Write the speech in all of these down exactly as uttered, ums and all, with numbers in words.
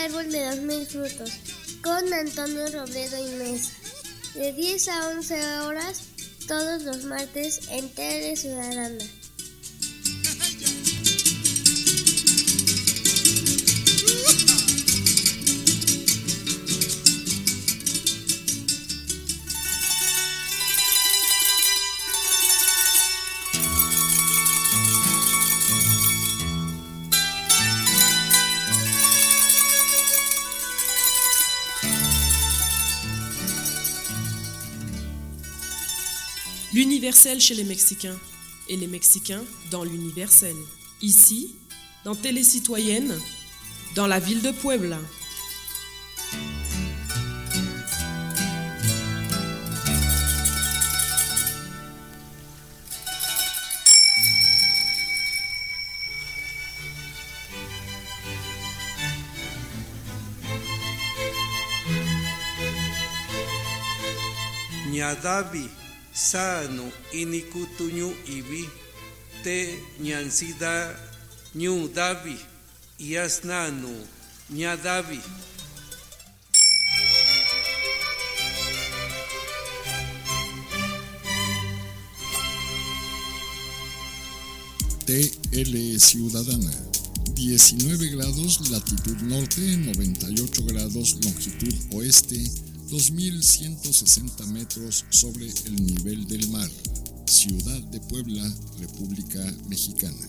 árbol de los mil frutos, con Antonio Robledo y Mesa, de diez a once horas, todos los martes en Tele Ciudadana. L'universel chez les Mexicains et les Mexicains dans l'universel. Ici, dans Télé Citoyenne, dans la ville de Puebla. Ñadavi sano inikutuñu ibi te ñansida ñu davi yasnanu ñadavi. T L Ciudadana, diecinueve grados latitud norte, noventa y ocho grados longitud oeste, dos mil ciento sesenta metros sobre el nivel del mar. Ciudad de Puebla, República Mexicana.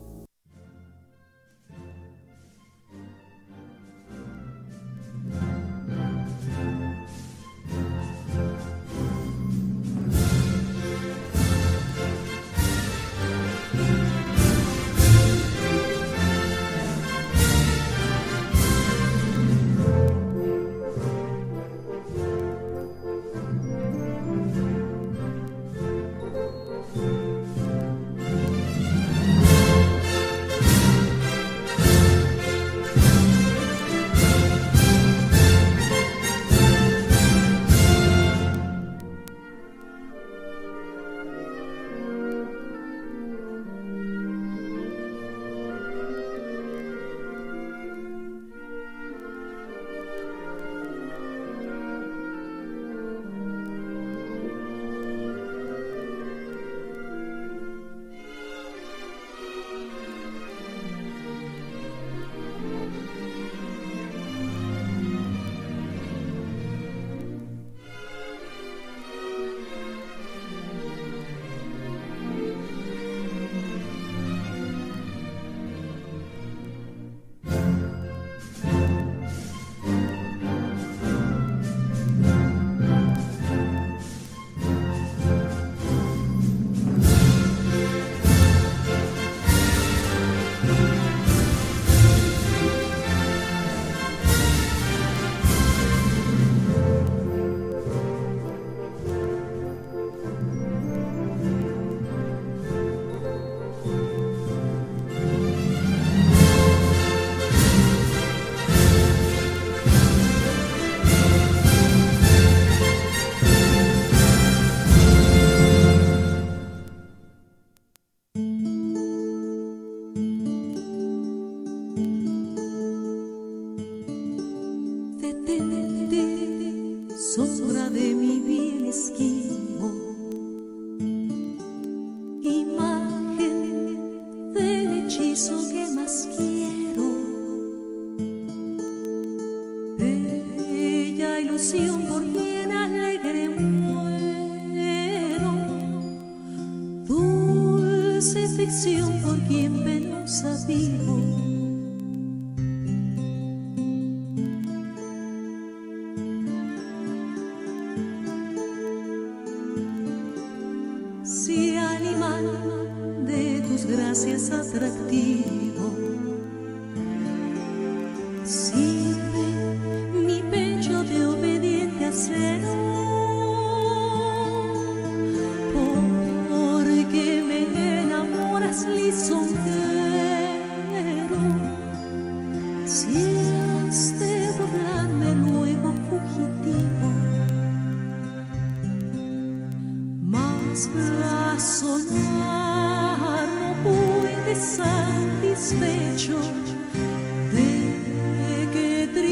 Sombra de mi bien esquivo, imagen del hechizo que más quiero, bella ilusión por quien alegre muero, dulce ficción por quien penosa vivo. Si animal de tus gracias atractivo, sirve mi pecho de obediente acero, porque me enamoras lisonjero. Si has de burlarme luego fugitivo, más razonar no puedes satisfecho de que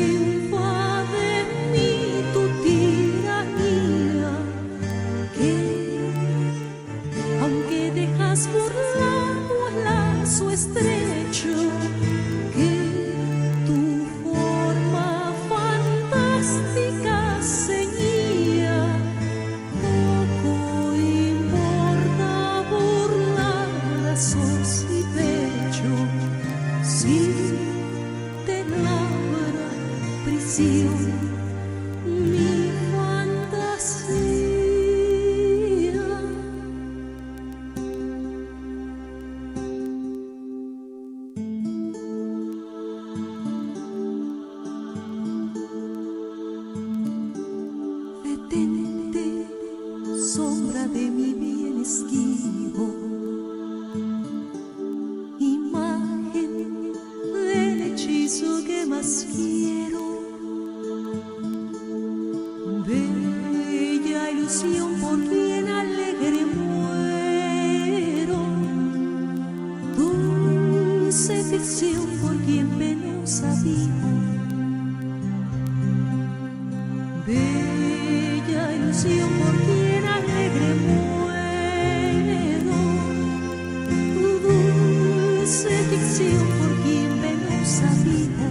sombra de mi bien esquivo, imagen del hechizo que más quiero, bella ilusión por quien alegre muero, dulce ficción por quien penosa vivo, bella ilusión por quien alegre muero, dulce ficción por quien penosa vivo.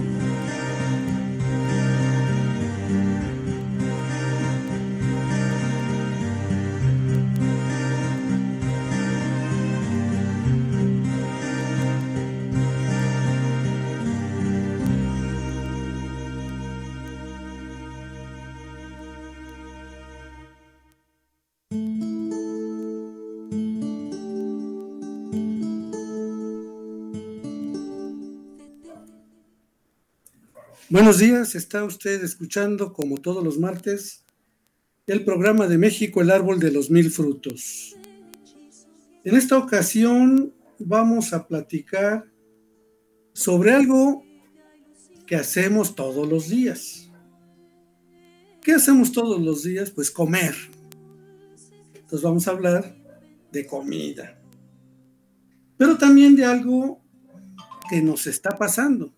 Buenos días, está usted escuchando, como todos los martes, el programa de México, el árbol de los mil frutos. En esta ocasión vamos a platicar sobre algo que hacemos todos los días. ¿Qué hacemos todos los días? Pues comer. Entonces vamos a hablar de comida, pero también de algo que nos está pasando.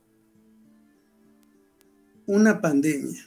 Una pandemia.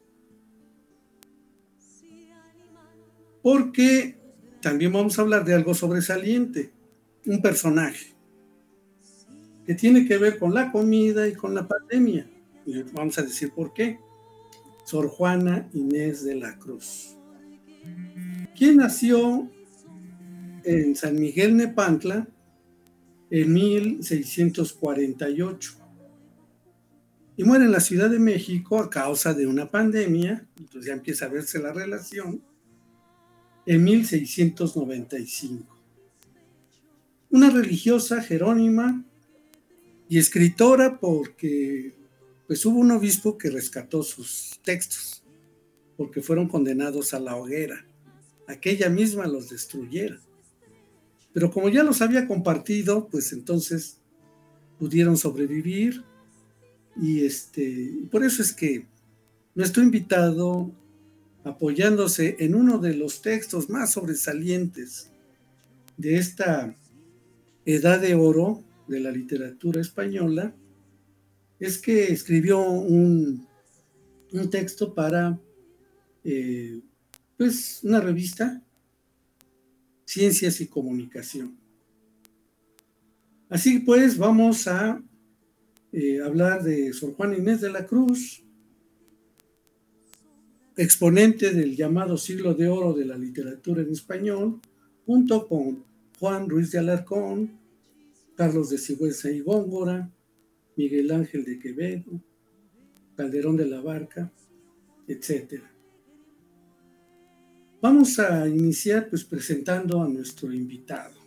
Porque también vamos a hablar de algo sobresaliente, un personaje que tiene que ver con la comida y con la pandemia. Y vamos a decir por qué. Sor Juana Inés de la Cruz, quien nació en San Miguel Nepantla en mil seiscientos cuarenta y ocho. Y muere en la Ciudad de México a causa de una pandemia, entonces ya empieza a verse la relación, en mil seiscientos noventa y cinco. Una religiosa jerónima y escritora, porque pues hubo un obispo que rescató sus textos, porque fueron condenados a la hoguera, a que ella misma los destruyera. Pero como ya los había compartido, pues entonces pudieron sobrevivir. Y este, por eso es que nuestro invitado, apoyándose en uno de los textos más sobresalientes de esta edad de oro de la literatura española, es que escribió un, un texto para eh, pues una revista, Ciencias y Comunicación. Así pues, vamos a Eh, hablar de Sor Juana Inés de la Cruz, exponente del llamado siglo de oro de la literatura en español, junto con Juan Ruiz de Alarcón, Carlos de Sigüenza y Góngora, Miguel Ángel de Quevedo, Calderón de la Barca, etcétera. Vamos a iniciar pues presentando a nuestro invitado.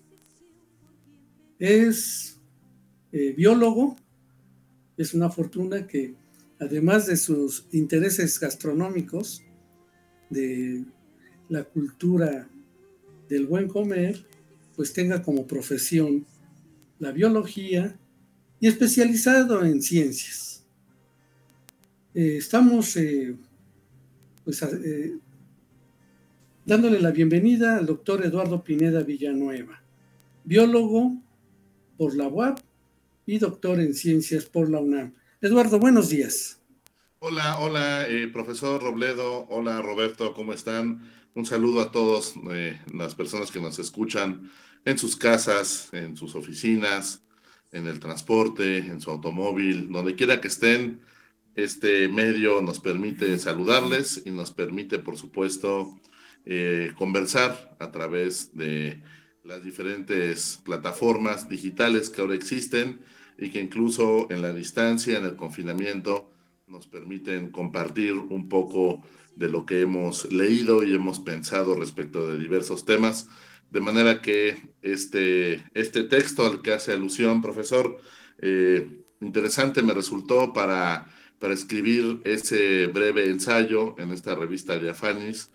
Es eh, biólogo. Es una fortuna que, además de sus intereses gastronómicos, de la cultura del buen comer, pues tenga como profesión la biología y especializado en ciencias. Eh, estamos eh, pues, eh, dándole la bienvenida al doctor Eduardo Pineda Villanueva, biólogo por la U A P y doctor en ciencias por la UNAM. Eduardo, buenos días. Hola, hola, eh, profesor Robledo. Hola, Roberto, ¿cómo están? Un saludo a todos eh, las personas que nos escuchan en sus casas, en sus oficinas, en el transporte, en su automóvil, donde quiera que estén. Este medio nos permite saludarles y nos permite, por supuesto, eh, conversar a través de las diferentes plataformas digitales que ahora existen y que incluso en la distancia, en el confinamiento, nos permiten compartir un poco de lo que hemos leído y hemos pensado respecto de diversos temas, de manera que este, este texto al que hace alusión, profesor, eh, interesante me resultó para, para escribir ese breve ensayo en esta revista de Afanis,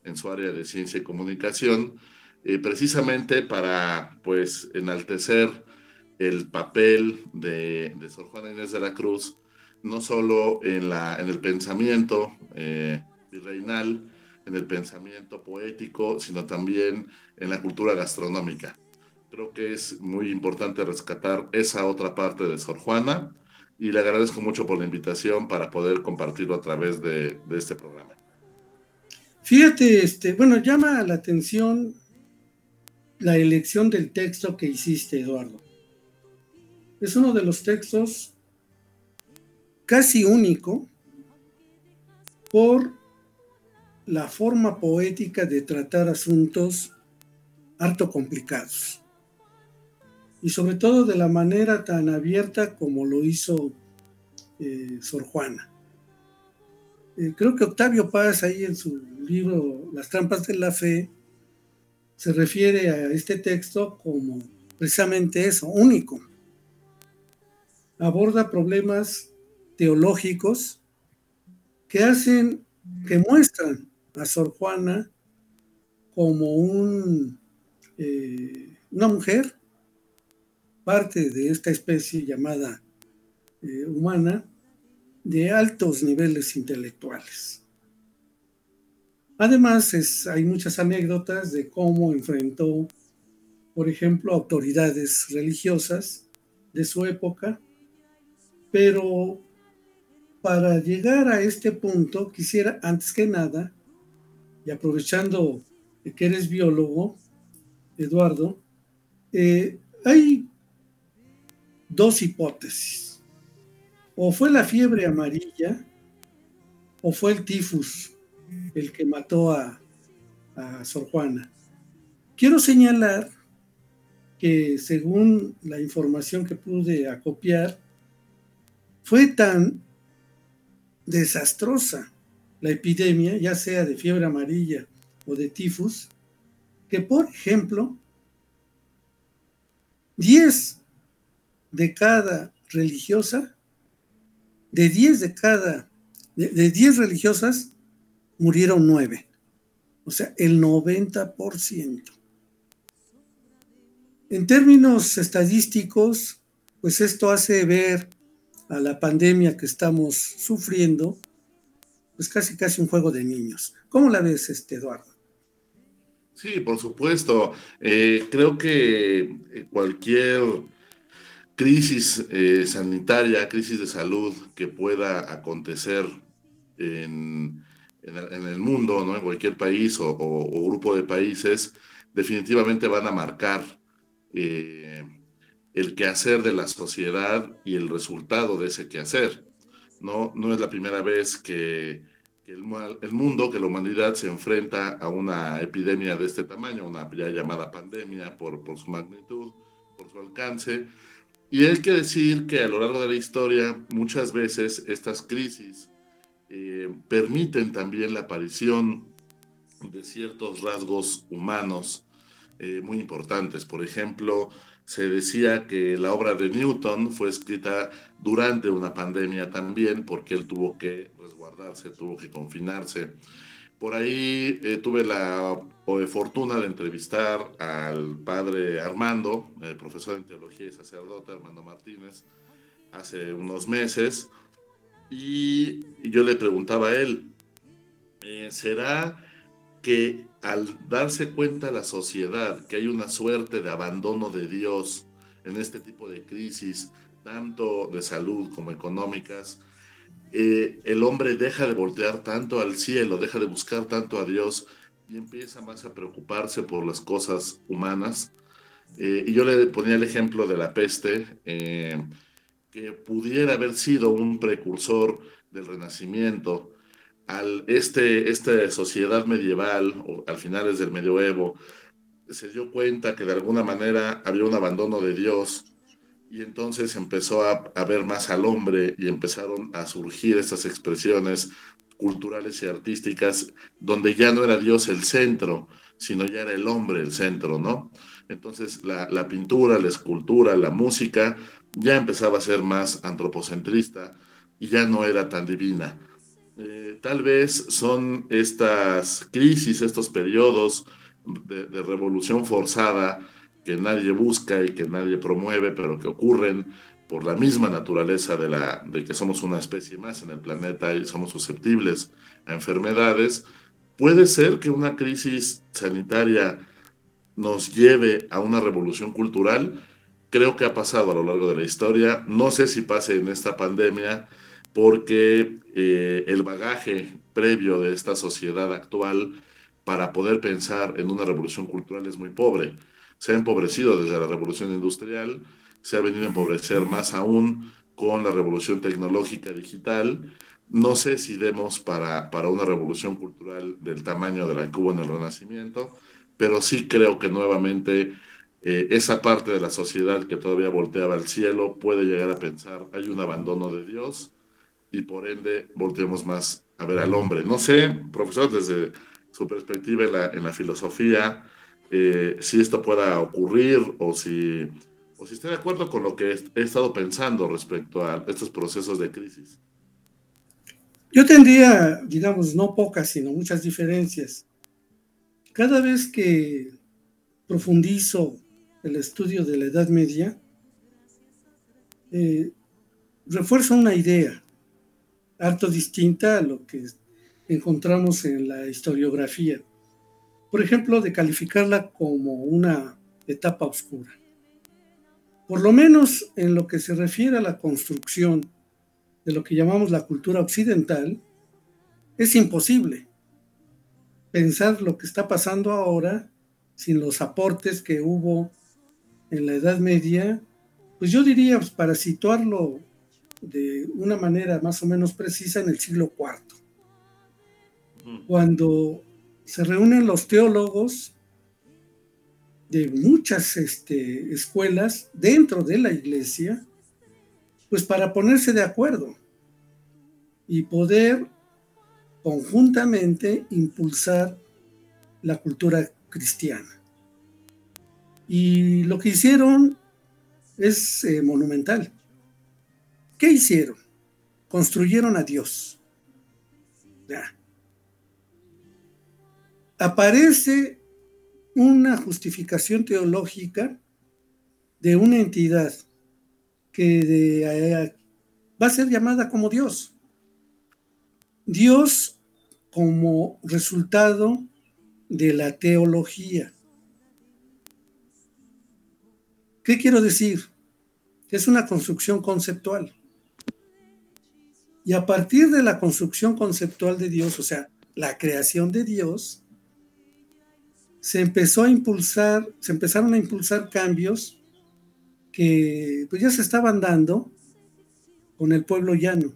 en su área de ciencia y comunicación, eh, precisamente para, pues, enaltecer el papel de, de Sor Juana Inés de la Cruz, no solo en, la, en el pensamiento eh, virreinal, en el pensamiento poético, sino también en la cultura gastronómica. Creo que es muy importante rescatar esa otra parte de Sor Juana, y le agradezco mucho por la invitación para poder compartirlo a través de, de este programa. Fíjate, este, bueno, llama la atención la elección del texto que hiciste, Eduardo. Es uno de los textos casi único por la forma poética de tratar asuntos harto complicados. Y sobre todo de la manera tan abierta como lo hizo eh, Sor Juana. Eh, creo que Octavio Paz, ahí en su libro Las trampas de la fe, se refiere a este texto como precisamente eso, único. Aborda problemas teológicos que hacen, que muestran a Sor Juana como un, eh, una mujer, parte de esta especie llamada eh, humana, de altos niveles intelectuales. Además, es, hay muchas anécdotas de cómo enfrentó, por ejemplo, autoridades religiosas de su época, pero para llegar a este punto, quisiera, antes que nada, y aprovechando que eres biólogo, Eduardo, eh, hay dos hipótesis. O fue la fiebre amarilla, o fue el tifus el que mató a, a Sor Juana. Quiero señalar que según la información que pude acopiar, fue tan desastrosa la epidemia, ya sea de fiebre amarilla o de tifus, que por ejemplo, diez de cada religiosa, de diez de cada, de, de diez religiosas, murieron nueve. O sea, el noventa por ciento. En términos estadísticos, pues esto hace ver a la pandemia que estamos sufriendo, pues casi casi un juego de niños. ¿Cómo la ves, este, Eduardo? Sí, por supuesto. Eh, creo que cualquier crisis eh, sanitaria, crisis de salud que pueda acontecer en, en, el, en el mundo, ¿no? En cualquier país o, o, o grupo de países, definitivamente van a marcar eh, el quehacer de la sociedad y el resultado de ese quehacer. No, no es la primera vez que, que el, el mundo, que la humanidad se enfrenta a una epidemia de este tamaño, una ya llamada pandemia por, por su magnitud, por su alcance. Y hay que decir que a lo largo de la historia, muchas veces estas crisis eh, permiten también la aparición de ciertos rasgos humanos eh, muy importantes. Por ejemplo, se decía que la obra de Newton fue escrita durante una pandemia también, porque él tuvo que resguardarse, tuvo que confinarse. Por ahí eh, tuve la eh, fortuna de entrevistar al padre Armando, el profesor en teología y sacerdote, Armando Martínez, hace unos meses, y, y yo le preguntaba a él, eh, ¿será que al darse cuenta la sociedad que hay una suerte de abandono de Dios en este tipo de crisis, tanto de salud como económicas, eh, el hombre deja de voltear tanto al cielo, deja de buscar tanto a Dios y empieza más a preocuparse por las cosas humanas? Eh, y yo le ponía el ejemplo de la peste, eh, que pudiera haber sido un precursor del Renacimiento. Al este, esta sociedad medieval, o al finales del medioevo, se dio cuenta que de alguna manera había un abandono de Dios, y entonces empezó a, a ver más al hombre y empezaron a surgir estas expresiones culturales y artísticas donde ya no era Dios el centro, sino ya era el hombre el centro, ¿no? Entonces la, la pintura, la escultura, la música ya empezaba a ser más antropocentrista y ya no era tan divina. eh, tal vez son estas crisis, estos periodos de, de revolución forzada que nadie busca y que nadie promueve, pero que ocurren por la misma naturaleza de, la, de que somos una especie más en el planeta y somos susceptibles a enfermedades. Puede ser que una crisis sanitaria nos lleve a una revolución cultural. Creo que ha pasado a lo largo de la historia. No sé si pase en esta pandemia, porque eh, el bagaje previo de esta sociedad actual para poder pensar en una revolución cultural es muy pobre. Se ha empobrecido desde la revolución industrial, se ha venido a empobrecer más aún con la revolución tecnológica digital. No sé si demos para, para una revolución cultural del tamaño de la que hubo en el Renacimiento, pero sí creo que nuevamente eh, esa parte de la sociedad que todavía volteaba al cielo puede llegar a pensar, hay un abandono de Dios, y por ende volteemos más a ver al hombre. No sé, profesor, desde su perspectiva en la, en la filosofía, eh, si esto pueda ocurrir o si, o si está de acuerdo con lo que he, he estado pensando respecto a estos procesos de crisis. Yo tendría, digamos, no pocas, sino muchas diferencias. Cada vez que profundizo el estudio de la Edad Media, eh, refuerzo una idea harto distinta a lo que encontramos en la historiografía. Por ejemplo, de calificarla como una etapa oscura. Por lo menos en lo que se refiere a la construcción de lo que llamamos la cultura occidental, es imposible pensar lo que está pasando ahora sin los aportes que hubo en la Edad Media. Pues yo diría, pues para situarlo de una manera más o menos precisa, en el siglo cuarto, cuando se reúnen los teólogos de muchas este, escuelas dentro de la iglesia, pues para ponerse de acuerdo y poder conjuntamente impulsar la cultura cristiana. Y lo que hicieron es eh, monumental. ¿Qué hicieron? Construyeron a Dios. Ya. Aparece una justificación teológica de una entidad que de, eh, va a ser llamada como Dios. Dios como resultado de la teología. ¿Qué quiero decir? Es una construcción conceptual. Y a partir de la construcción conceptual de Dios, o sea, la creación de Dios, se empezó a impulsar, se empezaron a impulsar cambios que pues ya se estaban dando con el pueblo llano.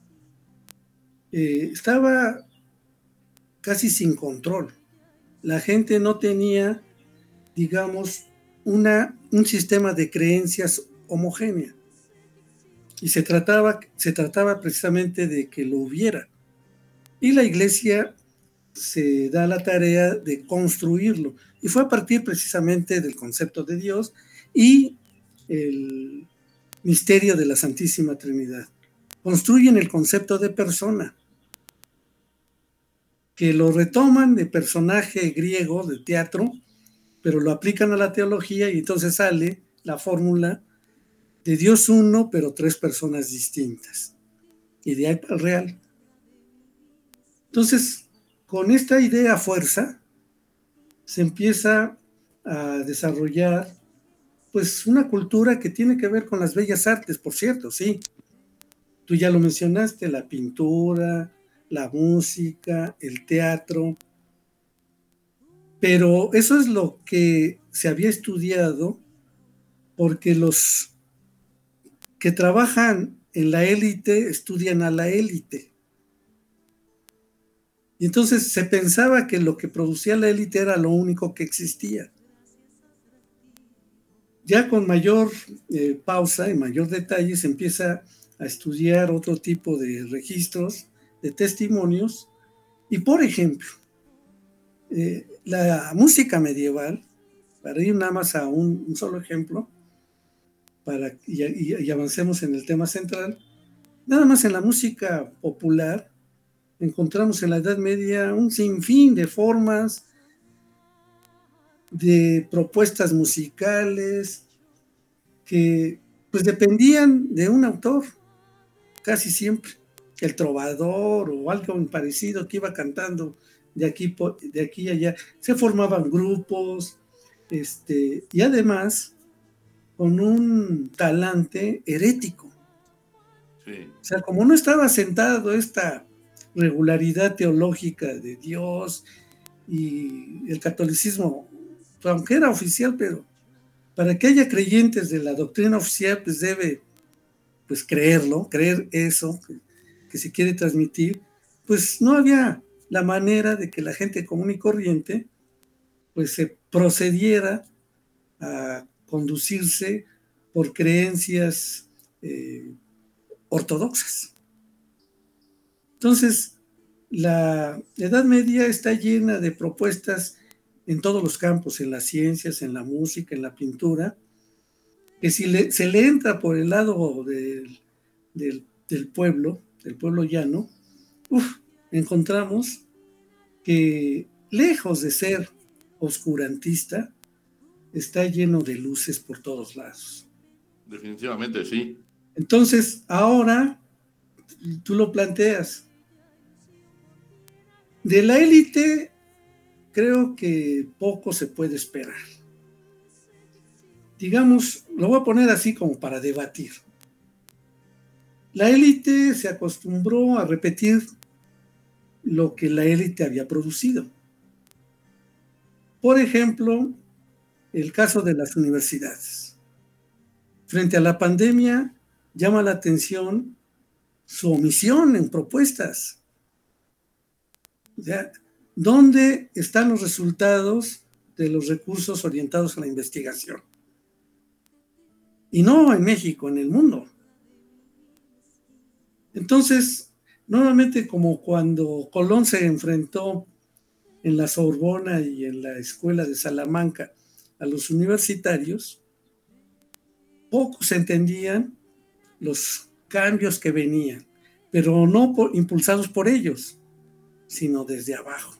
Eh, estaba casi sin control. La gente no tenía, digamos, una, un sistema de creencias homogénea. Y se trataba, se trataba precisamente de que lo hubiera. Y la iglesia se da la tarea de construirlo. Y fue a partir precisamente del concepto de Dios y el misterio de la Santísima Trinidad. Construyen el concepto de persona, que lo retoman de personaje griego, de teatro, pero lo aplican a la teología y entonces sale la fórmula de Dios uno, pero tres personas distintas. Y de ahí para el real. Entonces, con esta idea a fuerza, se empieza a desarrollar pues una cultura que tiene que ver con las bellas artes, por cierto, sí. Tú ya lo mencionaste, la pintura, la música, el teatro. Pero eso es lo que se había estudiado porque los que trabajan en la élite estudian a la élite. Y entonces se pensaba que lo que producía la élite era lo único que existía. Ya con mayor eh, pausa y mayor detalle se empieza a estudiar otro tipo de registros, de testimonios. Y por ejemplo, eh, la música medieval, para ir nada más a un, un solo ejemplo, para, y, y, y avancemos en el tema central, nada más en la música popular, encontramos en la Edad Media un sinfín de formas, de propuestas musicales que pues dependían de un autor, casi siempre, el trovador o algo parecido que iba cantando de aquí, de aquí a allá. Se formaban grupos, este, y además con un talante herético. Sí. O sea, como no estaba asentado esta regularidad teológica de Dios y el catolicismo, aunque era oficial, pero para que haya creyentes de la doctrina oficial, pues debe pues creerlo, creer eso que, que se quiere transmitir. Pues no había la manera de que la gente común y corriente pues se procediera a conducirse por creencias eh, ortodoxas. Entonces, la Edad Media está llena de propuestas en todos los campos, en las ciencias, en la música, en la pintura, que si le, se le entra por el lado del, del, del pueblo, del pueblo llano, uf, encontramos que lejos de ser oscurantista, está lleno de luces por todos lados. Definitivamente, sí. Entonces, ahora, tú lo planteas, de la élite creo que poco se puede esperar. Digamos, lo voy a poner así como para debatir. La élite se acostumbró a repetir lo que la élite había producido. Por ejemplo, el caso de las universidades. Frente a la pandemia, llama la atención su omisión en propuestas. O sea, ¿dónde están los resultados de los recursos orientados a la investigación? Y no en México, en el mundo. Entonces, nuevamente como cuando Colón se enfrentó en la Sorbona y en la Escuela de Salamanca a los universitarios, pocos entendían los cambios que venían, pero no por, impulsados por ellos, sino desde abajo.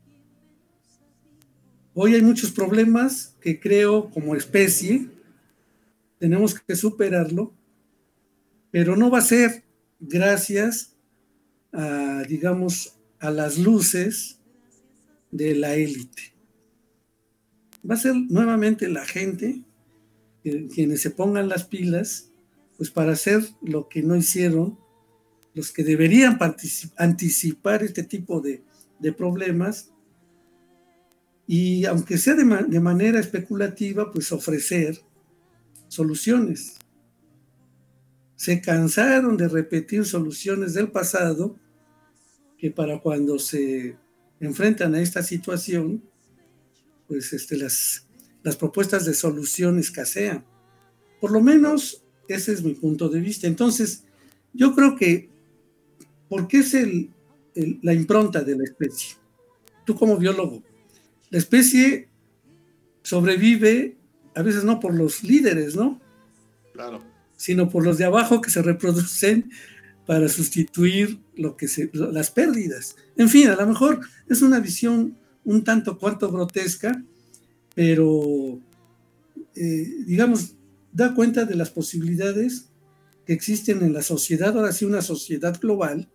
Hoy hay muchos problemas que creo como especie tenemos que superarlo, pero no va a ser gracias a, digamos, a las luces de la élite. Va a ser nuevamente la gente, eh, quienes se pongan las pilas, pues para hacer lo que no hicieron los que deberían particip- anticipar este tipo de, de problemas, y aunque sea de, ma- de manera especulativa, pues ofrecer soluciones. Se cansaron de repetir soluciones del pasado que para cuando se enfrentan a esta situación, pues este, las, las propuestas de solución escasean. Por lo menos ese es mi punto de vista. Entonces, yo creo que, porque es el, el, la impronta de la especie. Tú como biólogo, la especie sobrevive a veces no por los líderes, ¿no? Claro. Sino por los de abajo que se reproducen para sustituir lo que se, las pérdidas. En fin, a lo mejor es una visión un tanto cuanto grotesca, pero eh, digamos, da cuenta de las posibilidades que existen en la sociedad, ahora sí una sociedad global,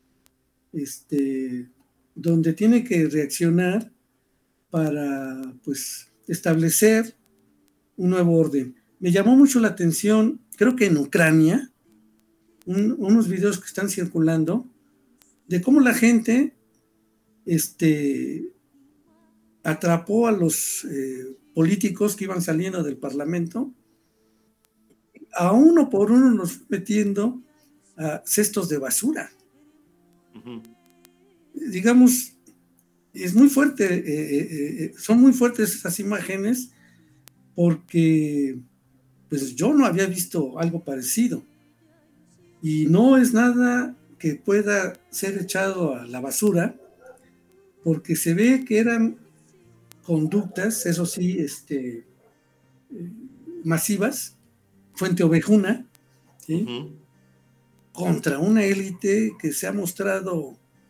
este, donde tiene que reaccionar para pues establecer un nuevo orden. Me llamó mucho la atención, creo que en Ucrania, un, unos videos que están circulando de cómo la gente este, atrapó a los eh, políticos que iban saliendo del Parlamento, a uno por uno los fue metiendo a cestos de basura. Uh-huh. Digamos, es muy fuerte, eh, eh, eh, son muy fuertes esas imágenes, porque pues yo no había visto algo parecido, y no es nada que pueda ser echado a la basura, porque se ve que eran conductas, eso sí, este, eh, masivas, fuente ovejuna, ¿sí? Uh-huh. Contra una élite que se ha mostrado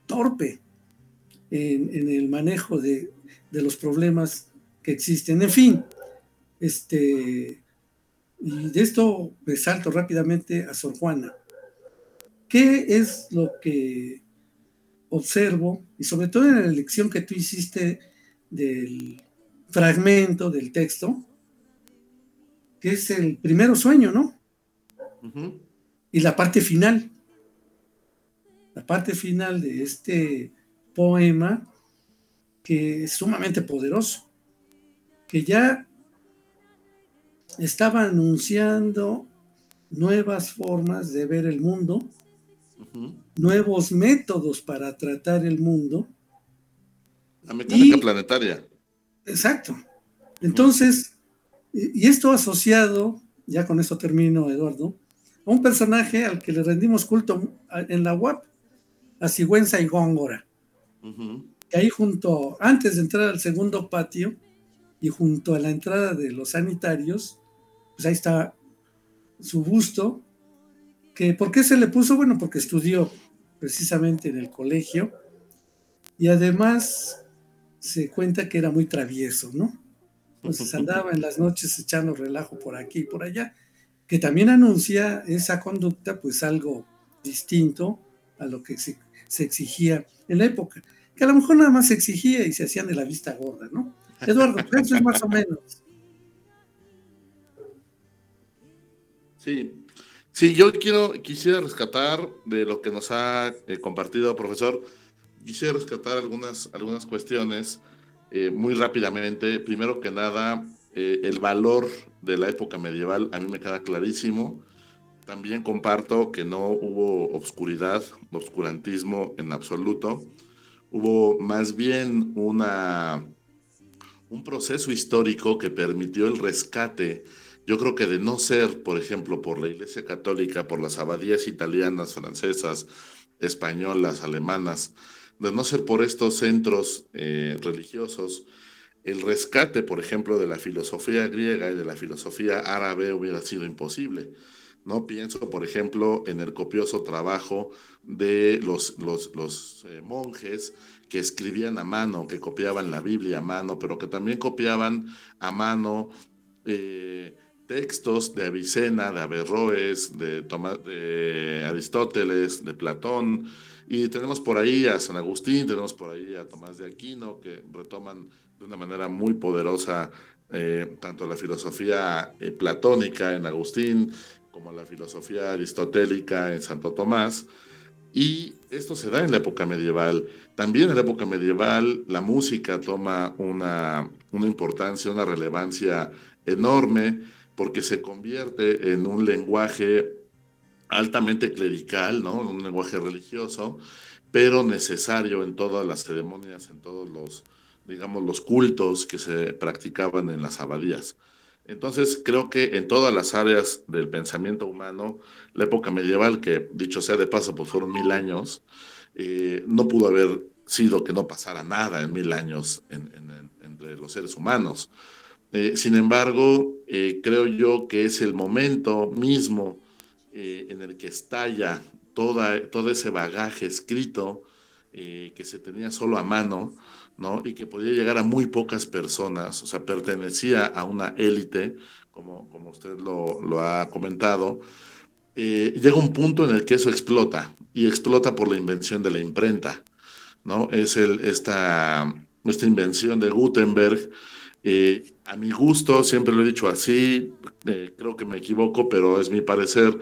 torpe en, en el manejo de, de los problemas que existen. En fin, este, y de esto me salto rápidamente a Sor Juana. ¿Qué es lo que observo? Y sobre todo en la elección que tú hiciste del fragmento del texto, que es el primero sueño, ¿no? Uh-huh. Y la parte final. La parte final de este poema, que es sumamente poderoso, que ya estaba anunciando nuevas formas de ver el mundo, uh-huh. nuevos métodos para tratar el mundo. La mecánica y, planetaria. Exacto. Entonces, uh-huh. y, y esto asociado, ya con eso termino, Eduardo, a un personaje al que le rendimos culto en la U A P, a Sigüenza y Góngora. Uh-huh. Que ahí junto, antes de entrar al segundo patio, y junto a la entrada de los sanitarios, pues ahí está su busto, que ¿por qué se le puso? Bueno, porque estudió precisamente en el colegio, y además se cuenta que era muy travieso, ¿no? Entonces andaba en las noches echando relajo por aquí y por allá, que también anuncia esa conducta, pues algo distinto a lo que se, se exigía en la época, que a lo mejor nada más se exigía y se hacían de la vista gorda, ¿no? Eduardo, pues eso es más o menos. Sí, sí, yo quiero, quisiera rescatar de lo que nos ha eh, compartido, profesor, quisiera rescatar algunas, algunas cuestiones eh, muy rápidamente. Primero que nada, eh, el valor de la época medieval a mí me queda clarísimo. También comparto que no hubo obscuridad, obscurantismo en absoluto. Hubo más bien una, un proceso histórico que permitió el rescate. Yo creo que de no ser, por ejemplo, por la Iglesia Católica, por las abadías italianas, francesas, españolas, alemanas, de no ser por estos centros eh, religiosos, el rescate, por ejemplo, de la filosofía griega y de la filosofía árabe hubiera sido imposible. No pienso, por ejemplo, en el copioso trabajo de los, los, los eh, monjes que escribían a mano, que copiaban la Biblia a mano, pero que también copiaban a mano eh, textos de Avicena, de Averroes, de, Tomás, de Aristóteles, de Platón, y tenemos por ahí a San Agustín, tenemos por ahí a Tomás de Aquino, que retoman de una manera muy poderosa eh, tanto la filosofía eh, platónica en Agustín, como la filosofía aristotélica en Santo Tomás, y esto se da en la época medieval. También en la época medieval la música toma una, una importancia, una relevancia enorme, porque se convierte en un lenguaje altamente clerical, ¿no? Un lenguaje religioso, pero necesario en todas las ceremonias, en todos los, digamos, los cultos que se practicaban en las abadías. Entonces, creo que en todas las áreas del pensamiento humano, la época medieval, que dicho sea de paso, pues fueron mil años, eh, no pudo haber sido que no pasara nada en mil años en, en, en, entre los seres humanos. Eh, sin embargo, eh, creo yo que es el momento mismo eh, en el que estalla toda, todo ese bagaje escrito eh, que se tenía solo a mano, ¿no? Y que podía llegar a muy pocas personas, o sea, pertenecía a una élite, como, como usted lo, lo ha comentado. Eh, llega un punto en el que eso explota, y explota por la invención de la imprenta, ¿no? Es el, esta, esta invención de Gutenberg. Eh, a mi gusto, siempre lo he dicho así, eh, creo que me equivoco, pero es mi parecer,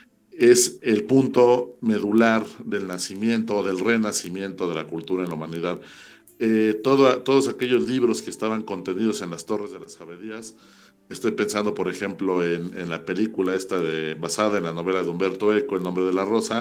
es el punto medular del nacimiento o del renacimiento de la cultura en la humanidad. Eh, todo, todos aquellos libros que estaban contenidos en las torres de las abadías, estoy pensando, por ejemplo, en, en la película esta de, basada en la novela de Humberto Eco, El nombre de la rosa,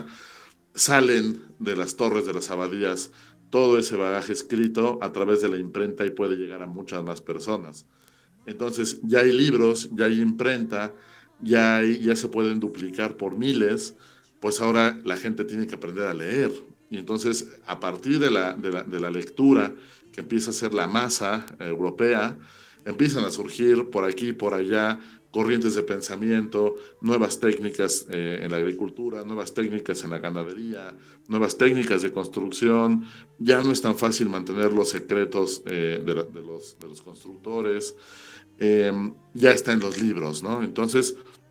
salen de las torres de las abadías todo ese bagaje escrito a través de la imprenta y puede llegar a muchas más personas. Entonces ya hay libros, ya hay imprenta, ya, hay, ya se pueden duplicar por miles, pues ahora la gente tiene que aprender a leer. Y entonces a partir de la, de la, de la lectura, que empieza a ser la masa europea, empiezan a surgir por aquí y por allá corrientes de pensamiento, nuevas técnicas eh, en la agricultura, nuevas técnicas en la ganadería, nuevas técnicas de construcción. Ya no es tan fácil mantener los secretos eh, de, la, de, los, de los constructores. Eh, ya está en los libros, ¿no? Entonces,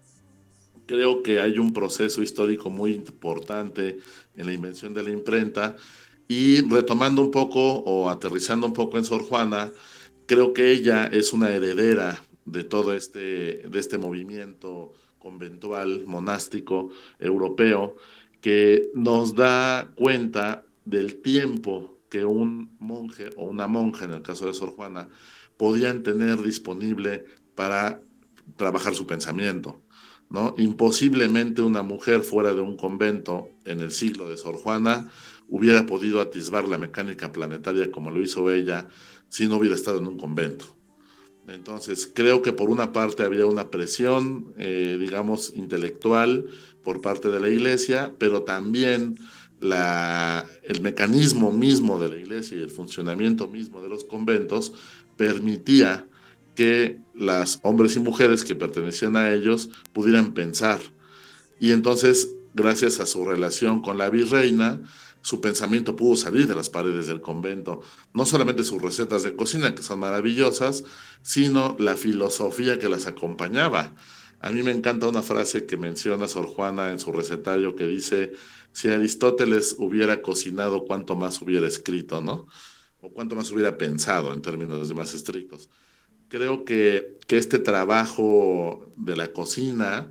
creo que hay un proceso histórico muy importante en la invención de la imprenta. Y retomando un poco o aterrizando un poco en Sor Juana, creo que ella es una heredera de todo este, de este movimiento conventual, monástico, europeo, que nos da cuenta del tiempo que un monje o una monja, en el caso de Sor Juana, podían tener disponible para trabajar su pensamiento, ¿no? Imposiblemente una mujer fuera de un convento en el siglo de Sor Juana hubiera podido atisbar la mecánica planetaria como lo hizo ella si no hubiera estado en un convento. Entonces, creo que por una parte había una presión, eh, digamos, intelectual por parte de la Iglesia, pero también la, el mecanismo mismo de la Iglesia y el funcionamiento mismo de los conventos permitía que las hombres y mujeres que pertenecían a ellos pudieran pensar. Y entonces, gracias a su relación con la virreina, su pensamiento pudo salir de las paredes del convento. No solamente sus recetas de cocina, que son maravillosas, sino la filosofía que las acompañaba. A mí me encanta una frase que menciona Sor Juana en su recetario que dice: si Aristóteles hubiera cocinado, cuánto más hubiera escrito, ¿no? O cuánto más hubiera pensado en términos más estrictos. Creo que, que este trabajo de la cocina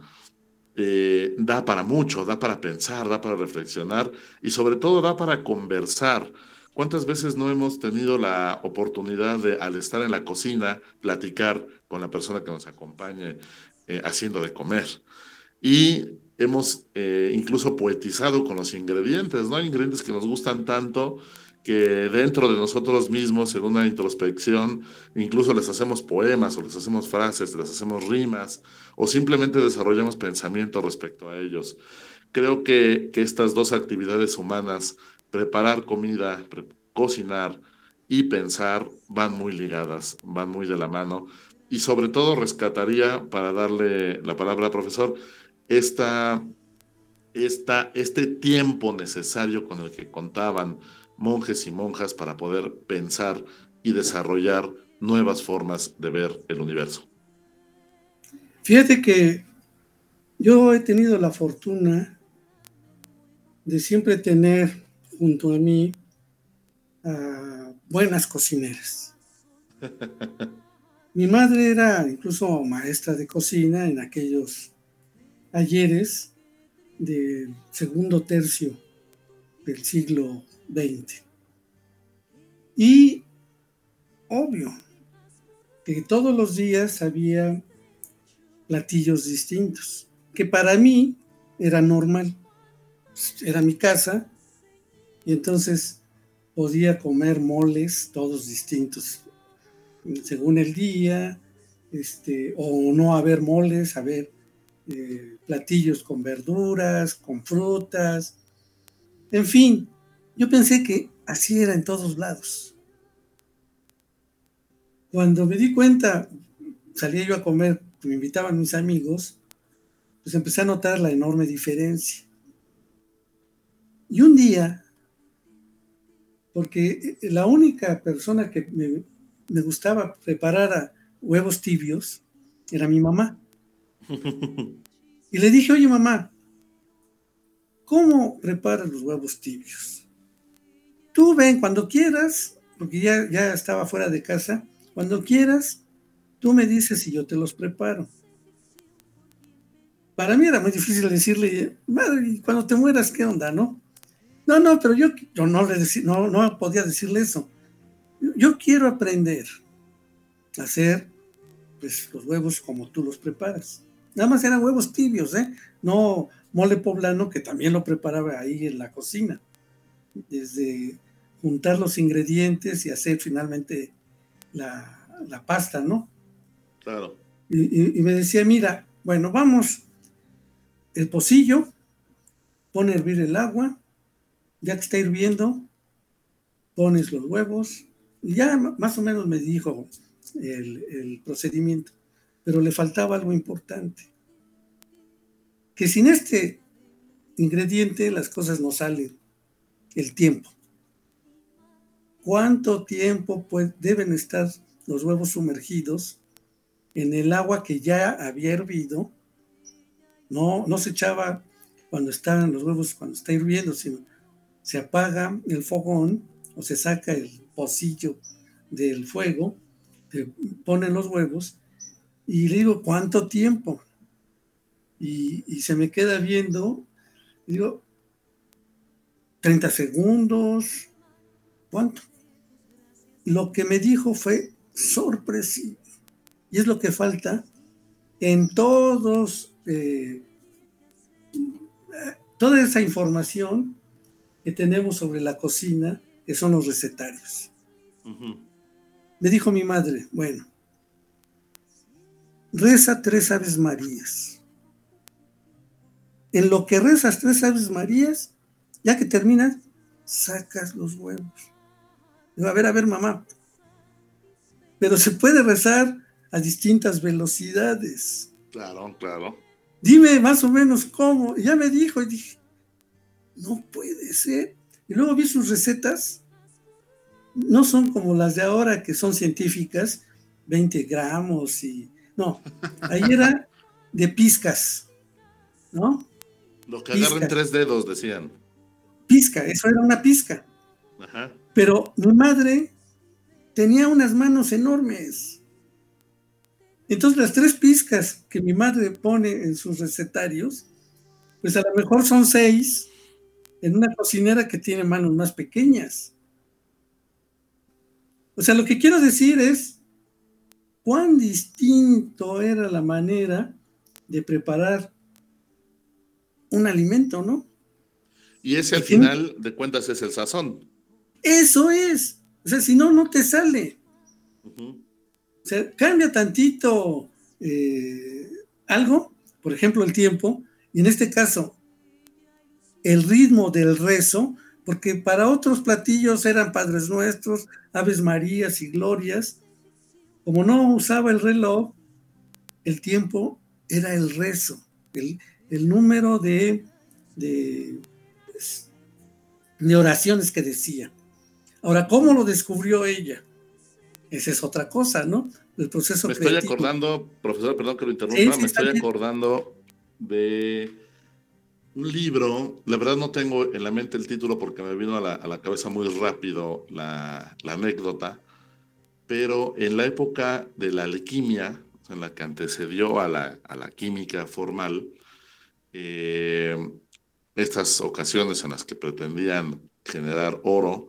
Eh, da para mucho, da para pensar, da para reflexionar y sobre todo da para conversar. ¿Cuántas veces no hemos tenido la oportunidad de, al estar en la cocina, platicar con la persona que nos acompañe eh, haciendo de comer? Y hemos eh, incluso poetizado con los ingredientes, ¿no? Ingredientes que nos gustan tanto que dentro de nosotros mismos, en una introspección, incluso les hacemos poemas o les hacemos frases, les hacemos rimas o simplemente desarrollamos pensamiento respecto a ellos. Creo que, que estas dos actividades humanas, preparar comida, pre cocinar y pensar, van muy ligadas, van muy de la mano. Y sobre todo rescataría, para darle la palabra al profesor, esta, esta, este tiempo necesario con el que contaban monjes y monjas para poder pensar y desarrollar nuevas formas de ver el universo. Fíjate que yo he tenido la fortuna de siempre tener junto a mí a buenas cocineras. Mi madre era incluso maestra de cocina en aquellos ayeres del segundo tercio del siglo veinte. Y obvio que todos los días había platillos distintos, que para mí era normal. Era mi casa y entonces podía comer moles todos distintos según el día, este, o no haber moles, haber eh, platillos con verduras, con frutas, en fin. Yo pensé que así era en todos lados. Cuando me di cuenta, salía yo a comer, me invitaban mis amigos, pues empecé a notar la enorme diferencia. Y un día, porque la única persona que me, me gustaba preparar huevos tibios era mi mamá. Y le dije: oye, mamá, ¿cómo preparas los huevos tibios? Tú ven cuando quieras, porque ya, ya estaba fuera de casa, cuando quieras, tú me dices y yo te los preparo. Para mí era muy difícil decirle: madre, ¿y cuando te mueras qué onda, no? No, no, pero yo, yo no, le decí, no, no podía decirle eso. Yo, yo quiero aprender a hacer pues, los huevos como tú los preparas. Nada más eran huevos tibios, ¿eh? No mole poblano, que también lo preparaba ahí en la cocina. Desde juntar los ingredientes y hacer finalmente la, la pasta, ¿no? Claro. Y, y, y me decía: mira, bueno, vamos, el pocillo, pone a hervir el agua, ya que está hirviendo, pones los huevos, y ya más o menos me dijo el, el procedimiento. pero le faltaba algo importante, que sin este ingrediente las cosas no salen, el tiempo. ¿Cuánto tiempo pues, deben estar los huevos sumergidos en el agua que ya había hervido? No, no se echaba cuando estaban los huevos, cuando está hirviendo, sino se apaga el fogón o se saca el pocillo del fuego, se ponen los huevos y le digo, ¿cuánto tiempo? Y, y se me queda viendo, digo, treinta segundos, ¿cuánto? Lo que me dijo fue sorpresivo. Y es lo que falta en todos, eh, toda esa información que tenemos sobre la cocina, que son los recetarios. Uh-huh. Me dijo mi madre, bueno, reza tres Aves Marías. En lo que rezas tres Aves Marías, ya que terminas, sacas los huevos. Digo, a ver, a ver, mamá, pero se puede rezar a distintas velocidades. Claro, claro. Dime más o menos cómo. Y ya me dijo, y dije, no puede ser. Y luego vi sus recetas, no son como las de ahora, que son científicas, veinte gramos y... No, ahí era de pizcas, ¿no? Lo que agarran pizca. Tres dedos, decían. Pizca, eso era una pizca. Ajá. Pero mi madre tenía unas manos enormes. Entonces las tres pizcas que mi madre pone en sus recetarios, pues a lo mejor son seis en una cocinera que tiene manos más pequeñas. O sea, lo que quiero decir es cuán distinto era la manera de preparar un alimento, ¿no? Y ese al final de cuentas es el sazón. Eso es. O sea, si no, no te sale. Uh-huh. O sea, cambia tantito eh, algo, por ejemplo, el tiempo, y en este caso, el ritmo del rezo, porque para otros platillos eran Padres Nuestros, Aves Marías y Glorias. Como no usaba el reloj, el tiempo era el rezo, el, el número de, de, de oraciones que decía. Ahora, ¿cómo lo descubrió ella? Esa es otra cosa, ¿no? El proceso Me estoy creativo. acordando, profesor, perdón que lo interrumpa, sí, sí, me estoy bien. acordando de un libro, la verdad no tengo en la mente el título porque me vino a la, a la cabeza muy rápido la, la anécdota, pero en la época de la alquimia, en la que antecedió a la, a la química formal, eh, estas ocasiones en las que pretendían generar oro,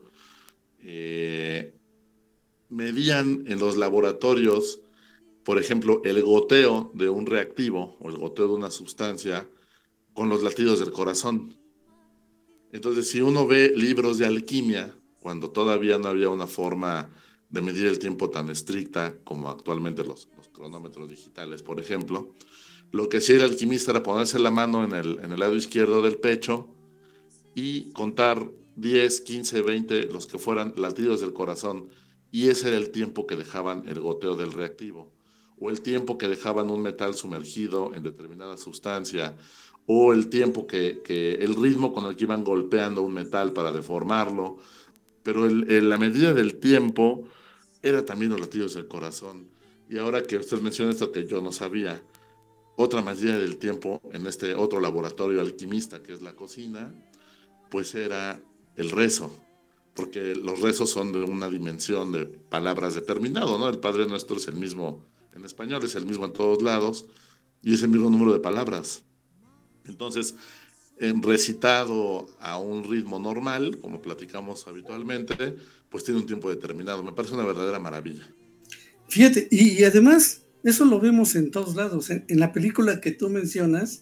eh, medían en los laboratorios, por ejemplo, el goteo de un reactivo o el goteo de una sustancia con los latidos del corazón. Entonces, si uno ve libros de alquimia, cuando todavía no había una forma de medir el tiempo tan estricta como actualmente los, los cronómetros digitales, por ejemplo, lo que hacía el alquimista era ponerse la mano en el, en el lado izquierdo del pecho y contar diez, quince, veinte, los que fueran latidos del corazón, y ese era el tiempo que dejaban el goteo del reactivo, o el tiempo que dejaban un metal sumergido en determinada sustancia, o el tiempo que, que el ritmo con el que iban golpeando un metal para deformarlo, pero el, el, la medida del tiempo era también los latidos del corazón. Y ahora que usted menciona esto que yo no sabía, otra medida del tiempo en este otro laboratorio alquimista que es la cocina, pues era el rezo, porque los rezos son de una dimensión de palabras determinado, ¿no? El Padre Nuestro es el mismo en español, es el mismo en todos lados, y es el mismo número de palabras. Entonces, en recitado a un ritmo normal, como platicamos habitualmente, pues tiene un tiempo determinado. Me parece una verdadera maravilla. Fíjate, y, y además, eso lo vemos en todos lados. En, en la película que tú mencionas,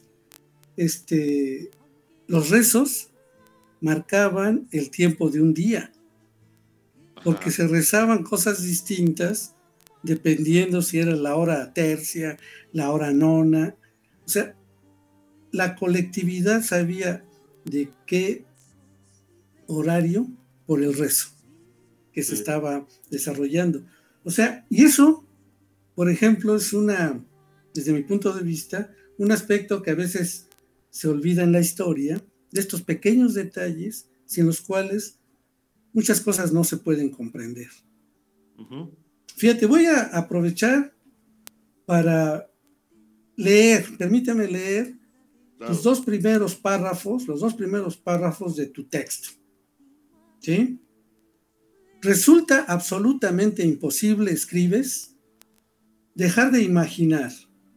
este, los rezos marcaban el tiempo de un día, porque Ajá. se rezaban cosas distintas dependiendo si era la hora tercia, la hora nona. O sea, la colectividad sabía de qué horario por el rezo que se sí. estaba desarrollando. O sea, y eso, por ejemplo, es una desde mi punto de vista, un aspecto que a veces se olvida en la historia, de estos pequeños detalles sin los cuales muchas cosas no se pueden comprender. Uh-huh. Fíjate, voy a aprovechar para leer, permíteme leer claro. los dos primeros párrafos, los dos primeros párrafos de tu texto. ¿Sí? Resulta absolutamente imposible, escribes, dejar de imaginar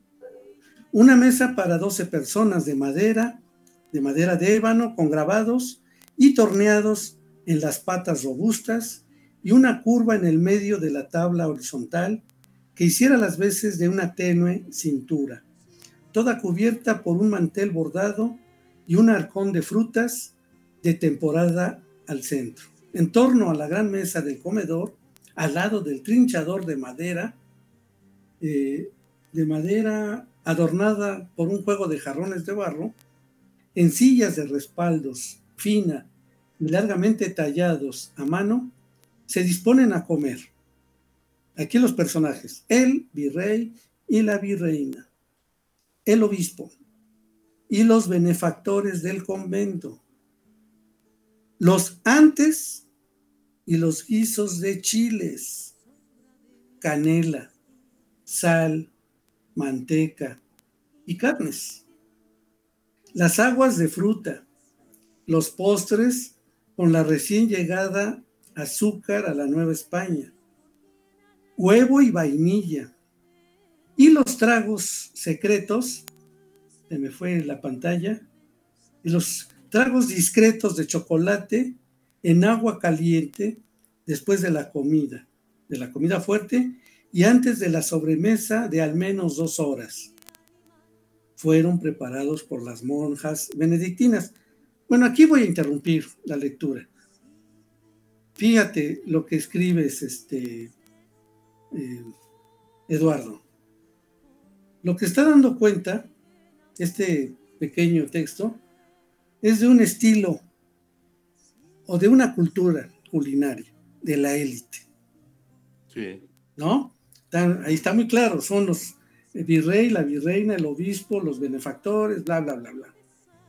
una mesa para doce personas de madera, de madera de ébano, con grabados y torneados en las patas robustas y una curva en el medio de la tabla horizontal que hiciera las veces de una tenue cintura, toda cubierta por un mantel bordado y un arcón de frutas de temporada al centro. En torno a la gran mesa del comedor, al lado del trinchador de madera, eh, de madera adornada por un juego de jarrones de barro, en sillas de respaldos fina y largamente tallados a mano, se disponen a comer. Aquí los personajes: el virrey y la virreina, el obispo y los benefactores del convento, los antes y los guisos de chiles, canela, sal, manteca y carnes, las aguas de fruta, los postres con la recién llegada azúcar a la Nueva España, huevo y vainilla, y los tragos secretos, se me fue la pantalla, y los tragos discretos de chocolate en agua caliente después de la comida, de la comida fuerte y antes de la sobremesa de al menos dos horas. Fueron preparados por las monjas benedictinas. Bueno, aquí voy a interrumpir la lectura. Fíjate lo que escribes, este, eh, Eduardo. Lo que está dando cuenta este pequeño texto es de un estilo o de una cultura culinaria de la élite. Sí. ¿No? Están, ahí está muy claro, son los el virrey, la virreina, el obispo, los benefactores, bla, bla, bla, bla.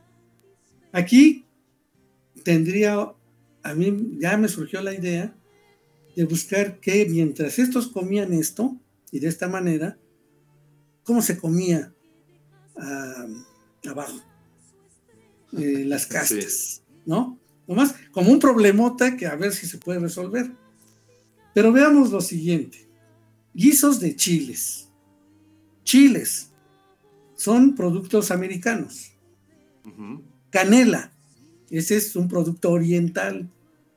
Aquí tendría, a mí ya me surgió la idea de buscar que mientras estos comían esto, y de esta manera, ¿cómo se comía uh, abajo? Eh, las castas, sí. ¿No? Nomás como un problemota que a ver si se puede resolver. Pero veamos lo siguiente. Guisos de chiles. Chiles son productos americanos. Uh-huh. Canela, ese es un producto oriental.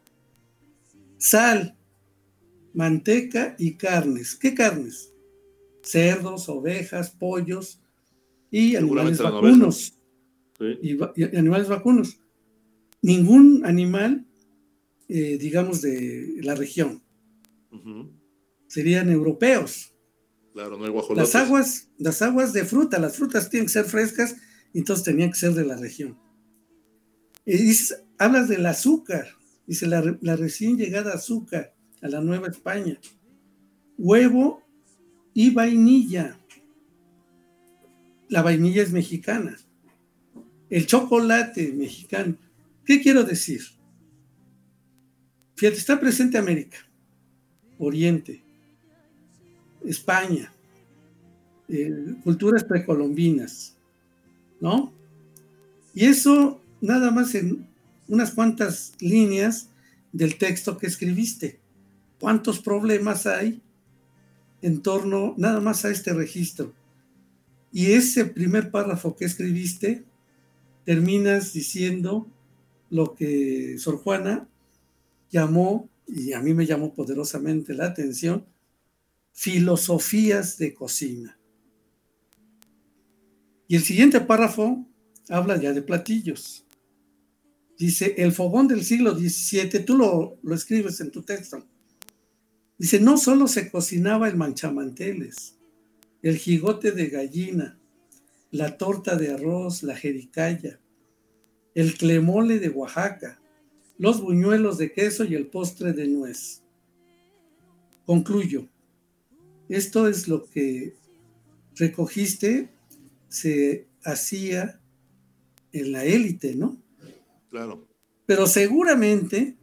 Sal, manteca y carnes. ¿Qué carnes? Cerdos, ovejas, pollos y animales vacunos. Sí. Y, y animales vacunos. Ningún animal, eh, digamos, de la región. Uh-huh. Serían europeos. Claro, no hay guajolotes. Las aguas, las aguas de fruta, las frutas tienen que ser frescas, entonces tenían que ser de la región. Y dices, hablas del azúcar, dice la, la recién llegada azúcar a la Nueva España. Huevo y vainilla. La vainilla es mexicana. El chocolate mexicano. ¿Qué quiero decir? Fíjate, está presente América, Oriente, España, eh, culturas precolombinas, ¿no? Y eso nada más en unas cuantas líneas del texto que escribiste. ¿Cuántos problemas hay en torno nada más a este registro? Y ese primer párrafo que escribiste, terminas diciendo lo que Sor Juana llamó, y a mí me llamó poderosamente la atención, filosofías de cocina. Y el siguiente párrafo habla ya de platillos. Dice, el fogón del siglo diecisiete, tú lo, lo escribes en tu texto. Dice, no solo se cocinaba el manchamanteles, el jigote de gallina, la torta de arroz, la jericaya, el clemole de Oaxaca, los buñuelos de queso y el postre de nuez. Concluyo. Esto es lo que recogiste se hacía en la élite, ¿no? Claro. Pero seguramente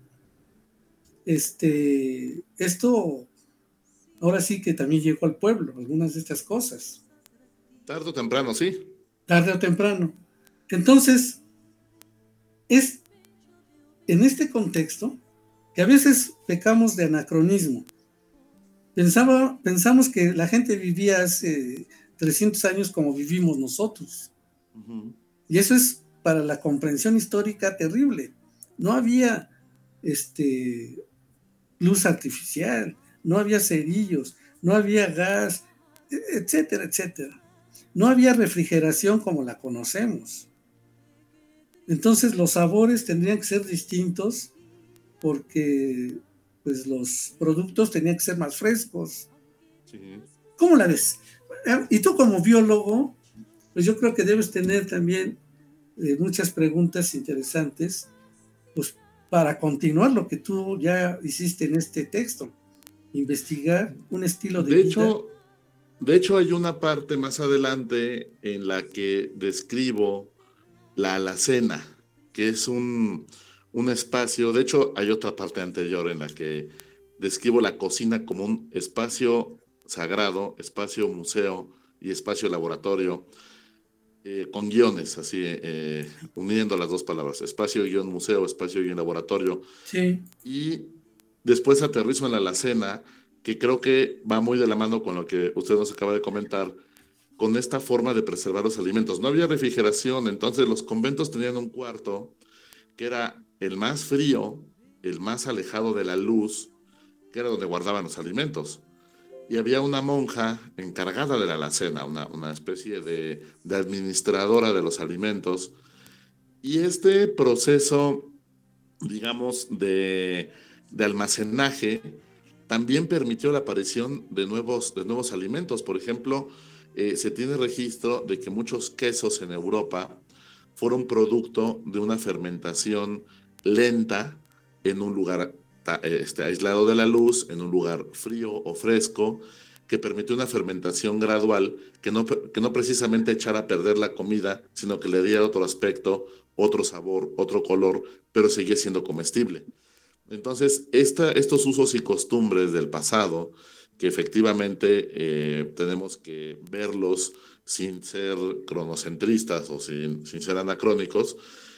este, esto ahora sí que también llegó al pueblo, algunas de estas cosas. Tarde o temprano, sí. Tarde o temprano. Entonces, es en este contexto que a veces pecamos de anacronismo. Pensaba, pensamos que la gente vivía hace trescientos años como vivimos nosotros. Uh-huh. Y eso es para la comprensión histórica terrible. No había este, luz artificial, no había cerillos, no había gas, etcétera, etcétera. No había refrigeración como la conocemos. Entonces los sabores tendrían que ser distintos porque pues, los productos tenían que ser más frescos. Sí. ¿Cómo la ves? Y tú como biólogo, pues yo creo que debes tener también eh, muchas preguntas interesantes pues, para continuar lo que tú ya hiciste en este texto, investigar un estilo de, de vida. Hecho, de hecho, hay una parte más adelante en la que describo la alacena, que es un, un espacio, de hecho hay otra parte anterior en la que describo la cocina como un espacio sagrado, espacio museo y espacio laboratorio, eh, con guiones, así, eh, uniendo las dos palabras, espacio guión museo, espacio guión laboratorio. Sí. Y después aterrizo en la alacena, que creo que va muy de la mano con lo que usted nos acaba de comentar, con esta forma de preservar los alimentos. No había refrigeración, entonces los conventos tenían un cuarto que era el más frío, el más alejado de la luz, que era donde guardaban los alimentos. Y había una monja encargada de la alacena, una, una especie de, de administradora de los alimentos. Y este proceso, digamos, de, de almacenaje también permitió la aparición de nuevos, de nuevos alimentos. Por ejemplo, eh, se tiene registro de que muchos quesos en Europa fueron producto de una fermentación lenta en un lugar este, aislado de la luz, en un lugar frío o fresco, que permitió una fermentación gradual que no, que no precisamente echara a perder la comida, sino que le diera otro aspecto, otro sabor, otro color, pero seguía siendo comestible. Entonces, esta, estos usos y costumbres del pasado, que efectivamente eh, tenemos que verlos sin ser cronocentristas o sin, sin ser anacrónicos,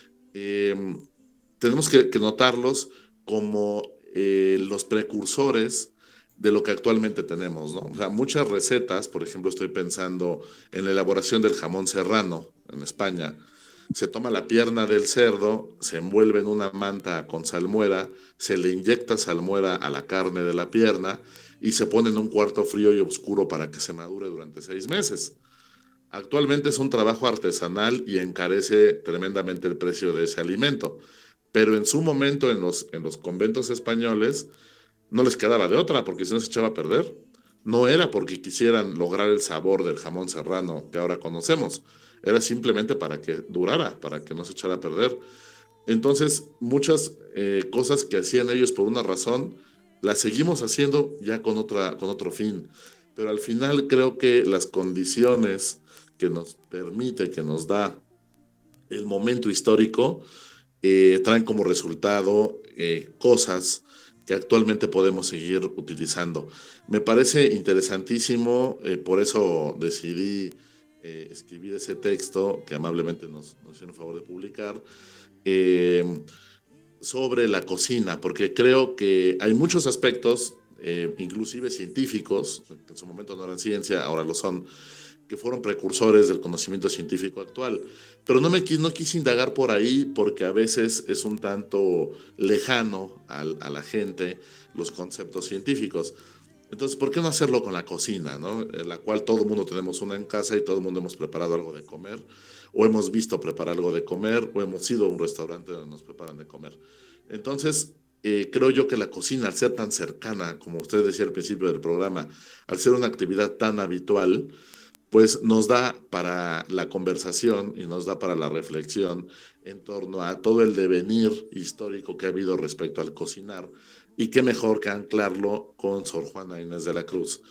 eh, tenemos que, que notarlos como eh, los precursores de lo que actualmente tenemos, ¿no? O sea, muchas recetas, por ejemplo, estoy pensando en la elaboración del jamón serrano en España. Se toma la pierna del cerdo, se envuelve en una manta con salmuera, se le inyecta salmuera a la carne de la pierna y se pone en un cuarto frío y oscuro para que se madure durante seis meses. Actualmente es un trabajo artesanal y encarece tremendamente el precio de ese alimento, pero en su momento en los, en los conventos españoles no les quedaba de otra, porque si no se echaba a perder. No era porque quisieran lograr el sabor del jamón serrano que ahora conocemos, era simplemente para que durara, para que no se echara a perder. Entonces, muchas eh, cosas que hacían ellos por una razón, las seguimos haciendo ya con, otra, con otro fin. Pero al final creo que las condiciones que nos permite, que nos da el momento histórico, eh, traen como resultado eh, cosas que actualmente podemos seguir utilizando. Me parece interesantísimo, eh, por eso decidí eh, escribir ese texto que amablemente nos, nos hicieron el favor de publicar, eh, sobre la cocina, porque creo que hay muchos aspectos, eh, inclusive científicos, que en su momento no eran ciencia, ahora lo son, que fueron precursores del conocimiento científico actual. Pero no, me, no quise indagar por ahí porque a veces es un tanto lejano a, a la gente los conceptos científicos. Entonces, ¿por qué no hacerlo con la cocina, ¿no? En la cual todo el mundo tenemos una en casa y todo el mundo hemos preparado algo de comer, o hemos visto preparar algo de comer, o hemos ido a un restaurante donde nos preparan de comer. Entonces, eh, creo yo que la cocina, al ser tan cercana, como usted decía al principio del programa, al ser una actividad tan habitual, pues nos da para la conversación y nos da para la reflexión en torno a todo el devenir histórico que ha habido respecto al cocinar, y qué mejor que anclarlo con Sor Juana Inés de la Cruz.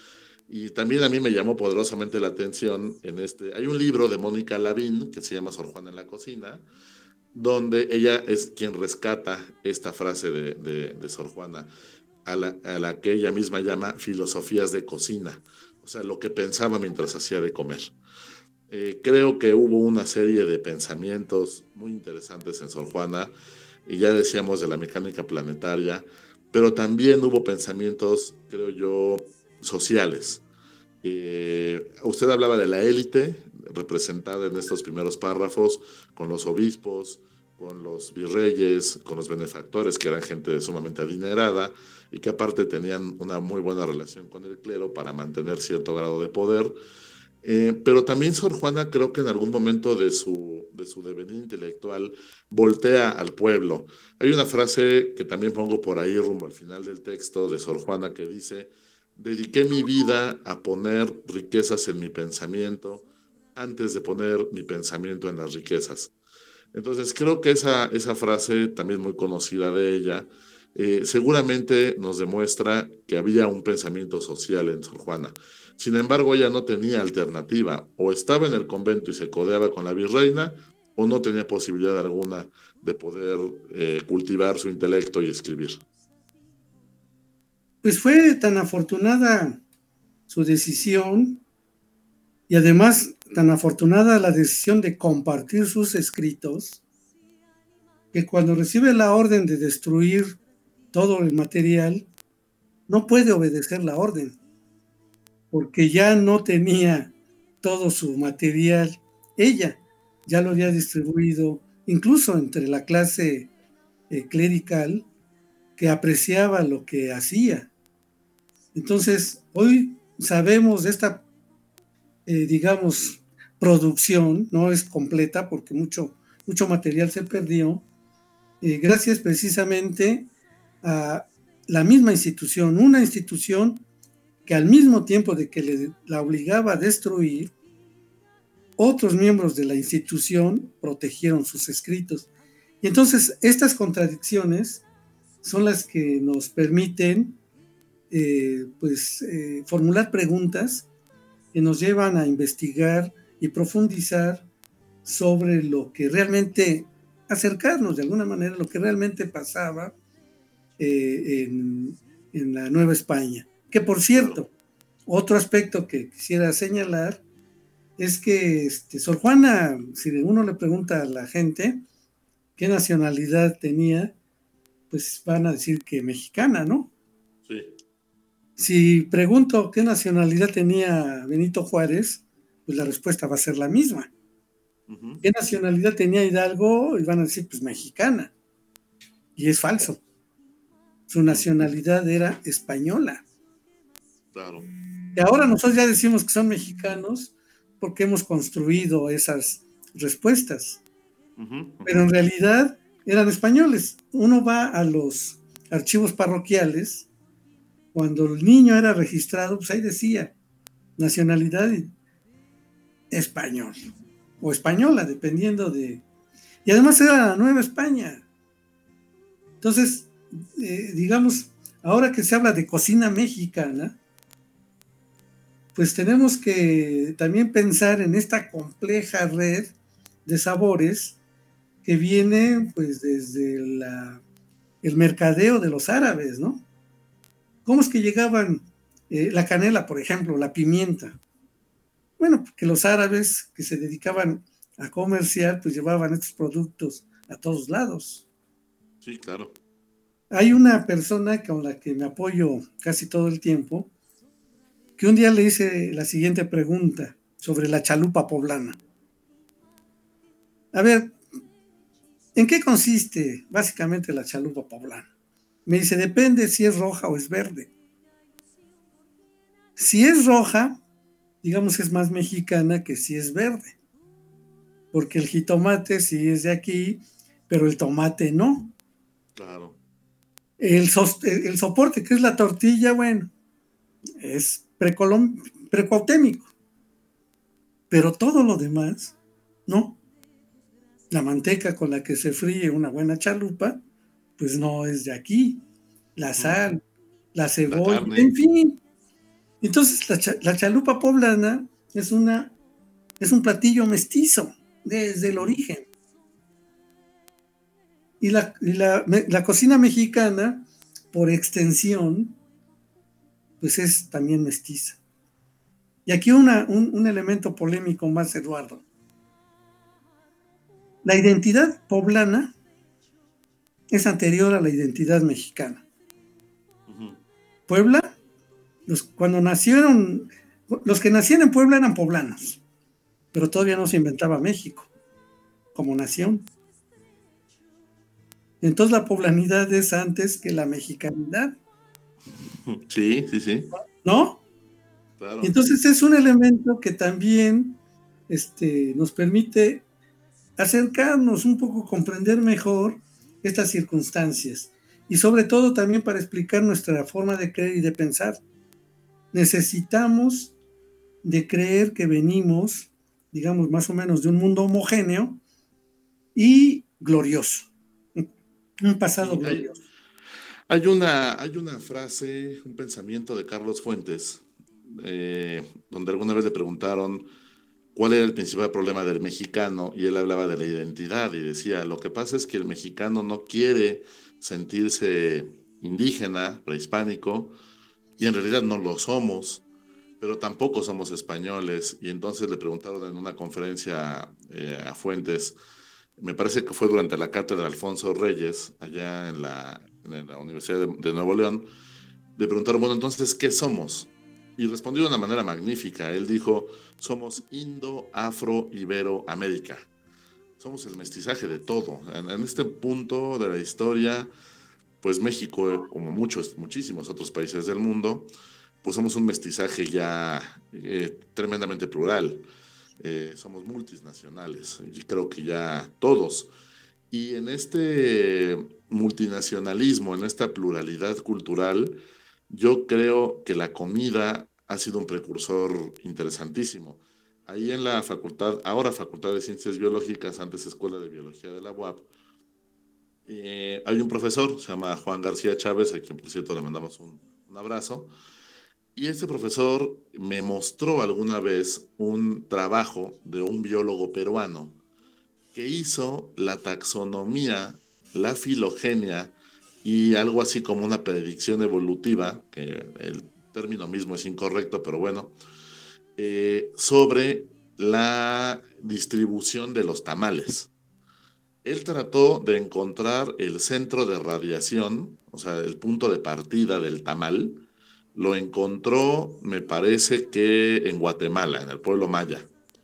Y también a mí me llamó poderosamente la atención en este, hay un libro de Mónica Lavín que se llama Sor Juana en la cocina, donde ella es quien rescata esta frase de, de, de Sor Juana, a la, a la que ella misma llama filosofías de cocina, o sea, lo que pensaba mientras hacía de comer. Eh, creo que hubo una serie de pensamientos muy interesantes en Sor Juana, y ya decíamos de la mecánica planetaria, pero también hubo pensamientos, creo yo, sociales. Eh, usted hablaba de la élite representada en estos primeros párrafos, con los obispos, con los virreyes, con los benefactores, que eran gente sumamente adinerada y que aparte tenían una muy buena relación con el clero para mantener cierto grado de poder. Eh, pero también Sor Juana, creo que en algún momento de su, de su devenir intelectual, voltea al pueblo. Hay una frase que también pongo por ahí rumbo al final del texto de Sor Juana que dice: dediqué mi vida a poner riquezas en mi pensamiento antes de poner mi pensamiento en las riquezas. Entonces creo que esa, esa frase, también muy conocida de ella, eh, seguramente nos demuestra que había un pensamiento social en Sor Juana. Sin embargo, ella no tenía alternativa, o estaba en el convento y se codeaba con la virreina, o no tenía posibilidad alguna de poder eh, cultivar su intelecto y escribir. Pues fue tan afortunada su decisión, y además tan afortunada la decisión de compartir sus escritos, que cuando recibe la orden de destruir todo el material, no puede obedecer la orden, porque ya no tenía todo su material. Ella ya lo había distribuido, incluso entre la clase eh, clerical, que apreciaba lo que hacía. Entonces, hoy sabemos de esta, eh, digamos, producción, no es completa porque mucho, mucho material se perdió, eh, gracias precisamente a la misma institución, una institución que al mismo tiempo de que le, la obligaba a destruir, otros miembros de la institución protegieron sus escritos. Y entonces estas contradicciones son las que nos permiten eh, pues, eh, formular preguntas que nos llevan a investigar y profundizar sobre lo que realmente, acercarnos de alguna manera a lo que realmente pasaba eh, en, en la Nueva España. Que por cierto, otro aspecto que quisiera señalar es que este, Sor Juana, si uno le pregunta a la gente qué nacionalidad tenía, pues van a decir que mexicana, ¿no? Sí. Si pregunto qué nacionalidad tenía Benito Juárez, pues la respuesta va a ser la misma. Uh-huh. ¿Qué nacionalidad tenía Hidalgo? Y van a decir, pues mexicana. Y es falso. Su nacionalidad era española. Claro. Y ahora nosotros ya decimos que son mexicanos porque hemos construido esas respuestas. Uh-huh, uh-huh. Pero en realidad eran españoles. Uno va a los archivos parroquiales, cuando el niño era registrado, pues ahí decía nacionalidad español o española, dependiendo de... Y además era la Nueva España. Entonces, eh, digamos, ahora que se habla de cocina mexicana, pues tenemos que también pensar en esta compleja red de sabores que viene pues desde la, el mercadeo de los árabes, ¿no? ¿Cómo es que llegaban eh, la canela, por ejemplo, la pimienta? Bueno, porque los árabes que se dedicaban a comerciar, pues llevaban estos productos a todos lados. Sí, claro. Hay una persona con la que me apoyo casi todo el tiempo, que un día le hice la siguiente pregunta sobre la chalupa poblana. A ver, ¿en qué consiste básicamente la chalupa poblana? Me dice, depende si es roja o es verde. Si es roja, digamos que es más mexicana que si es verde. Porque el jitomate sí es de aquí, pero el tomate no. Claro. El, so, el soporte, que es la tortilla, bueno, es precuautémico. Pero todo lo demás, no. La manteca con la que se fríe una buena chalupa, pues no es de aquí. La sal, la cebolla, la en fin. Entonces la, cha, la chalupa poblana es, una, es un platillo mestizo desde el origen. Y la, y la, la cocina mexicana, por extensión, pues es también mestiza. Y aquí una, un, un elemento polémico más, Eduardo. La identidad poblana es anterior a la identidad mexicana. Uh-huh. Puebla, los, cuando nacieron, los que nacían en Puebla eran poblanos, pero todavía no se inventaba México como nación. Entonces la poblanidad es antes que la mexicanidad. Sí, sí, sí. ¿No? Claro. Entonces es un elemento que también este, nos permite acercarnos un poco, comprender mejor estas circunstancias y sobre todo también para explicar nuestra forma de creer y de pensar. Necesitamos de creer que venimos, digamos, más o menos de un mundo homogéneo y glorioso, un pasado sí, glorioso. Hay, hay, una, hay una frase, un pensamiento de Carlos Fuentes, eh, donde alguna vez le preguntaron cuál era el principal problema del mexicano, y él hablaba de la identidad y decía, lo que pasa es que el mexicano no quiere sentirse indígena, prehispánico, y en realidad no lo somos, pero tampoco somos españoles. Y entonces le preguntaron en una conferencia eh, a Fuentes, me parece que fue durante la cátedra de Alfonso Reyes, allá en la, en la Universidad de, de Nuevo León, le preguntaron, bueno, entonces, ¿qué somos? Y respondió de una manera magnífica. Él dijo, somos Indo, Afro, Ibero, América. Somos el mestizaje de todo. En, en este punto de la historia, pues México, como muchos, muchísimos otros países del mundo, pues somos un mestizaje ya eh, tremendamente plural. Eh, somos multinacionales, y creo que ya todos. Y en este multinacionalismo, en esta pluralidad cultural, yo creo que la comida ha sido un precursor interesantísimo. Ahí en la facultad, ahora Facultad de Ciencias Biológicas, antes Escuela de Biología de la U A P, eh, hay un profesor, se llama Juan García Chávez, a quien por cierto le mandamos un, un abrazo, y este profesor me mostró alguna vez un trabajo de un biólogo peruano que hizo la taxonomía, la filogenia y algo así como una predicción evolutiva, que el término mismo es incorrecto, pero bueno, eh, sobre la distribución de los tamales. Él trató de encontrar el centro de radiación, o sea, el punto de partida del tamal. Lo encontró, me parece que en Guatemala, en el pueblo maya.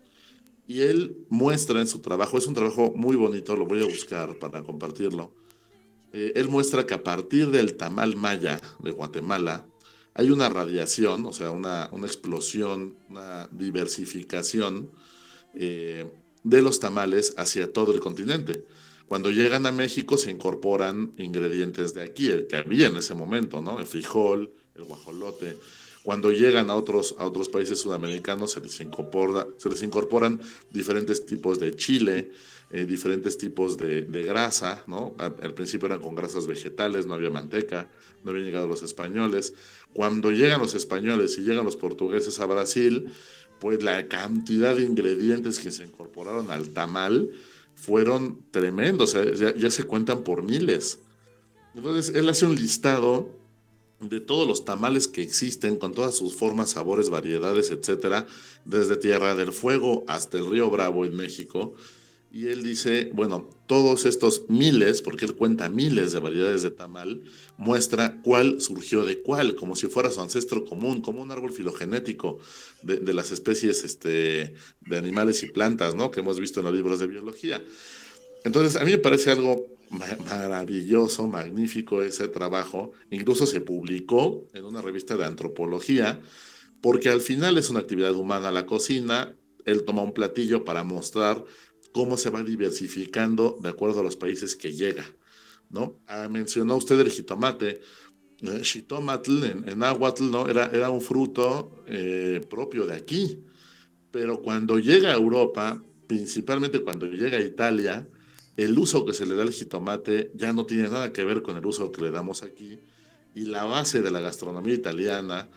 Y él muestra en su trabajo, es un trabajo muy bonito, lo voy a buscar para compartirlo. Eh, él muestra que a partir del tamal maya de Guatemala hay una radiación, o sea, una, una explosión, una diversificación eh, de los tamales hacia todo el continente. Cuando llegan a México se incorporan ingredientes de aquí, el que había en ese momento, ¿no? El frijol, el guajolote. Cuando llegan a otros, a otros países sudamericanos se les, incorpora, se les incorporan diferentes tipos de chile, eh, diferentes tipos de, de grasa, ¿no? Al, al principio eran con grasas vegetales, no había manteca, no habían llegado los españoles. Cuando llegan los españoles y llegan los portugueses a Brasil, pues la cantidad de ingredientes que se incorporaron al tamal fueron tremendos, o sea, ya, ya se cuentan por miles. Entonces, él hace un listado de todos los tamales que existen, con todas sus formas, sabores, variedades, etcétera, desde Tierra del Fuego hasta el Río Bravo en México. Y él dice, bueno, todos estos miles, porque él cuenta miles de variedades de tamal, muestra cuál surgió de cuál, como si fuera su ancestro común, como un árbol filogenético de, de las especies este, de animales y plantas, ¿no? Que hemos visto en los libros de biología. Entonces, a mí me parece algo maravilloso, magnífico ese trabajo. Incluso se publicó en una revista de antropología, porque al final es una actividad humana la cocina. Él toma un platillo para mostrar cómo se va diversificando de acuerdo a los países que llega, ¿no? Ah, mencionó usted el jitomate. Eh, xitomatl en, en náhuatl, ¿no? Era, era un fruto eh, propio de aquí, pero cuando llega a Europa, principalmente cuando llega a Italia, el uso que se le da al jitomate ya no tiene nada que ver con el uso que le damos aquí, y la base de la gastronomía italiana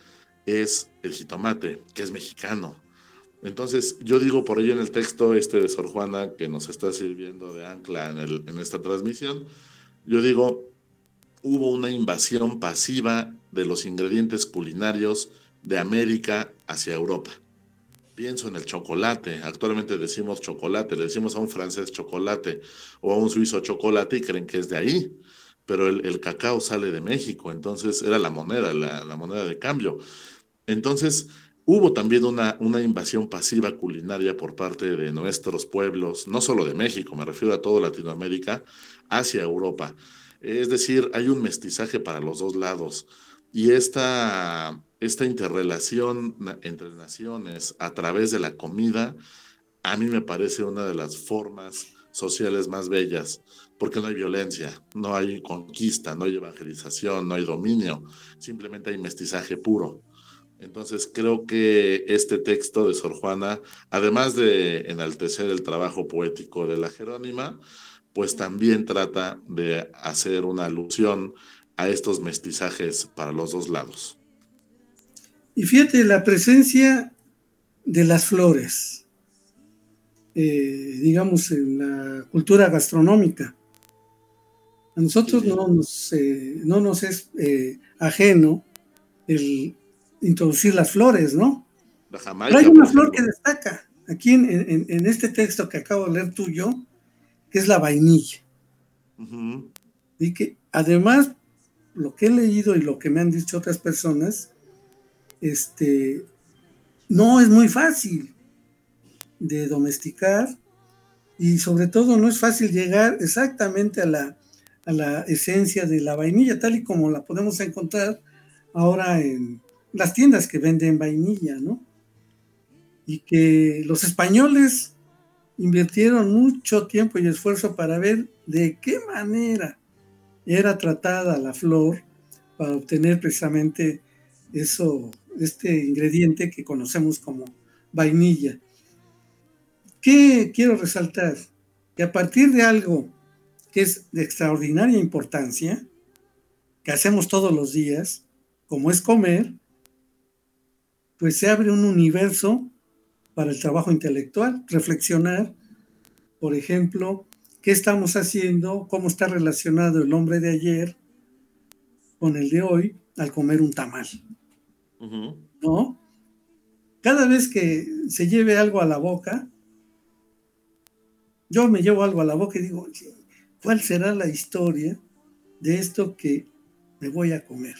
es el jitomate, que es mexicano. Entonces, yo digo por ello en el texto este de Sor Juana, que nos está sirviendo de ancla en, el, en esta transmisión, yo digo, hubo una invasión pasiva de los ingredientes culinarios de América hacia Europa. Pienso en el chocolate, actualmente decimos chocolate, le decimos a un francés chocolate o a un suizo chocolate y creen que es de ahí, pero el, el cacao sale de México, entonces era la moneda, la, la moneda de cambio. Entonces hubo también una, una invasión pasiva culinaria por parte de nuestros pueblos, no solo de México, me refiero a toda Latinoamérica, hacia Europa. Es decir, hay un mestizaje para los dos lados. Y esta, esta interrelación entre naciones a través de la comida, a mí me parece una de las formas sociales más bellas, porque no hay violencia, no hay conquista, no hay evangelización, no hay dominio, simplemente hay mestizaje puro. Entonces creo que este texto de Sor Juana, además de enaltecer el trabajo poético de la Jerónima, pues también trata de hacer una alusión a estos mestizajes para los dos lados. Y fíjate, la presencia de las flores, eh, digamos, en la cultura gastronómica. A nosotros sí. no, nos, eh, no nos es eh, ajeno el introducir las flores, ¿no? La Jamaica, pero hay una flor que destaca aquí en, en, en este texto que acabo de leer tuyo, que es la vainilla. Uh-huh. Y que además, lo que he leído y lo que me han dicho otras personas, este, no es muy fácil de domesticar y sobre todo no es fácil llegar exactamente a la, a la esencia de la vainilla, tal y como la podemos encontrar ahora en las tiendas que venden vainilla, ¿no? Y que los españoles invirtieron mucho tiempo y esfuerzo para ver de qué manera era tratada la flor para obtener precisamente eso, este ingrediente que conocemos como vainilla. ¿Qué quiero resaltar? Que a partir de algo que es de extraordinaria importancia, que hacemos todos los días, como es comer, pues se abre un universo para el trabajo intelectual, reflexionar, por ejemplo, qué estamos haciendo, cómo está relacionado el hombre de ayer con el de hoy al comer un tamal. Uh-huh. ¿No? Cada vez que se lleve algo a la boca, yo me llevo algo a la boca y digo, ¿cuál será la historia de esto que me voy a comer?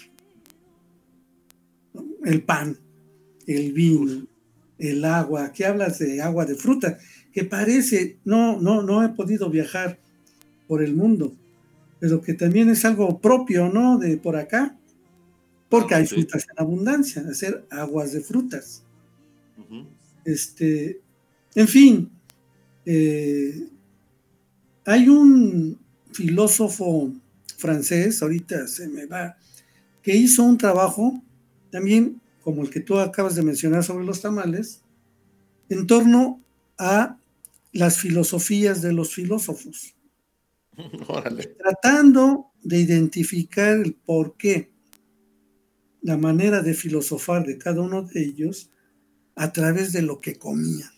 El pan, el vino, el agua. ¿Qué hablas de agua de fruta? Que parece, no, no, no he podido viajar por el mundo, pero que también es algo propio, ¿no? De por acá, porque hay frutas en abundancia, hacer aguas de frutas. Uh-huh. Este, en fin, eh, hay un filósofo francés, ahorita se me va, que hizo un trabajo también como el que tú acabas de mencionar sobre los tamales, en torno a las filosofías de los filósofos. Órale. Tratando de identificar el porqué, la manera de filosofar de cada uno de ellos a través de lo que comían.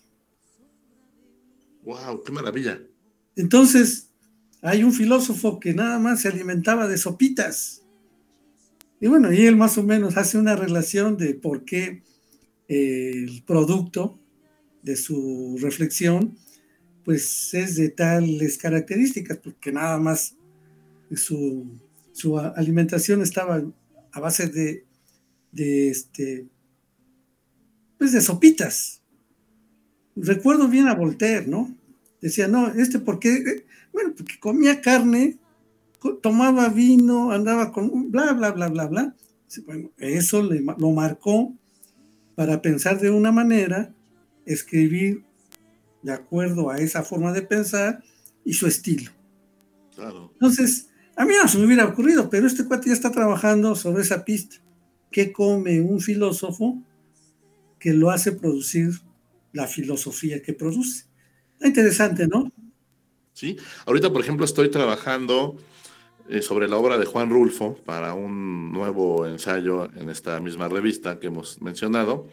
¡Wow! ¡Qué maravilla! Entonces, hay un filósofo que nada más se alimentaba de sopitas. Y bueno, y él más o menos hace una relación de por qué eh, el producto de su reflexión pues es de tales características, porque nada más su, su alimentación estaba a base de, de este pues de sopitas. Recuerdo bien a Voltaire, ¿no? Decía, no, este ¿por qué? Bueno, porque comía carne, tomaba vino, andaba con bla, bla, bla, bla, bla. Bueno, eso le, lo marcó para pensar de una manera, escribir de acuerdo a esa forma de pensar y su estilo. Claro. Entonces, a mí no se me hubiera ocurrido, pero este cuate ya está trabajando sobre esa pista. ¿Qué come un filósofo que lo hace producir la filosofía que produce? Está interesante, ¿no? Sí, ahorita por ejemplo estoy trabajando eh, sobre la obra de Juan Rulfo para un nuevo ensayo en esta misma revista que hemos mencionado.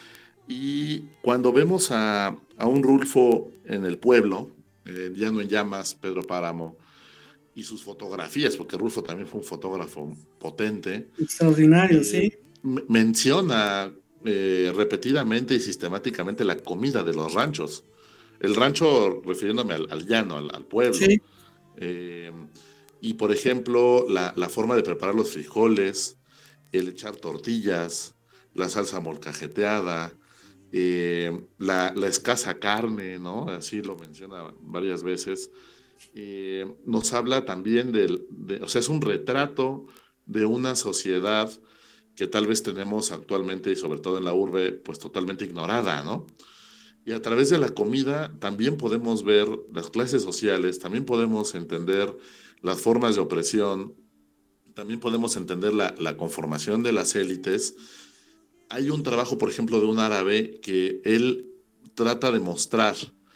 Y cuando vemos a, a un Rulfo en el pueblo, eh, Llano en Llamas, Pedro Páramo, y sus fotografías, porque Rulfo también fue un fotógrafo potente. Extraordinario, eh, sí. Menciona eh, repetidamente y sistemáticamente la comida de los ranchos. El rancho, refiriéndome al, al llano, al, al pueblo. Sí. Eh, y, por ejemplo, la, la forma de preparar los frijoles, el echar tortillas, la salsa molcajeteada, eh, la, la escasa carne, ¿no? Así lo menciona varias veces. Eh, nos habla también del, de, o sea, es un retrato de una sociedad que tal vez tenemos actualmente y sobre todo en la urbe, pues totalmente ignorada, ¿no? Y a través de la comida también podemos ver las clases sociales, también podemos entender las formas de opresión, también podemos entender la, la conformación de las élites. Hay un trabajo, por ejemplo, de un árabe que él trata de mostrar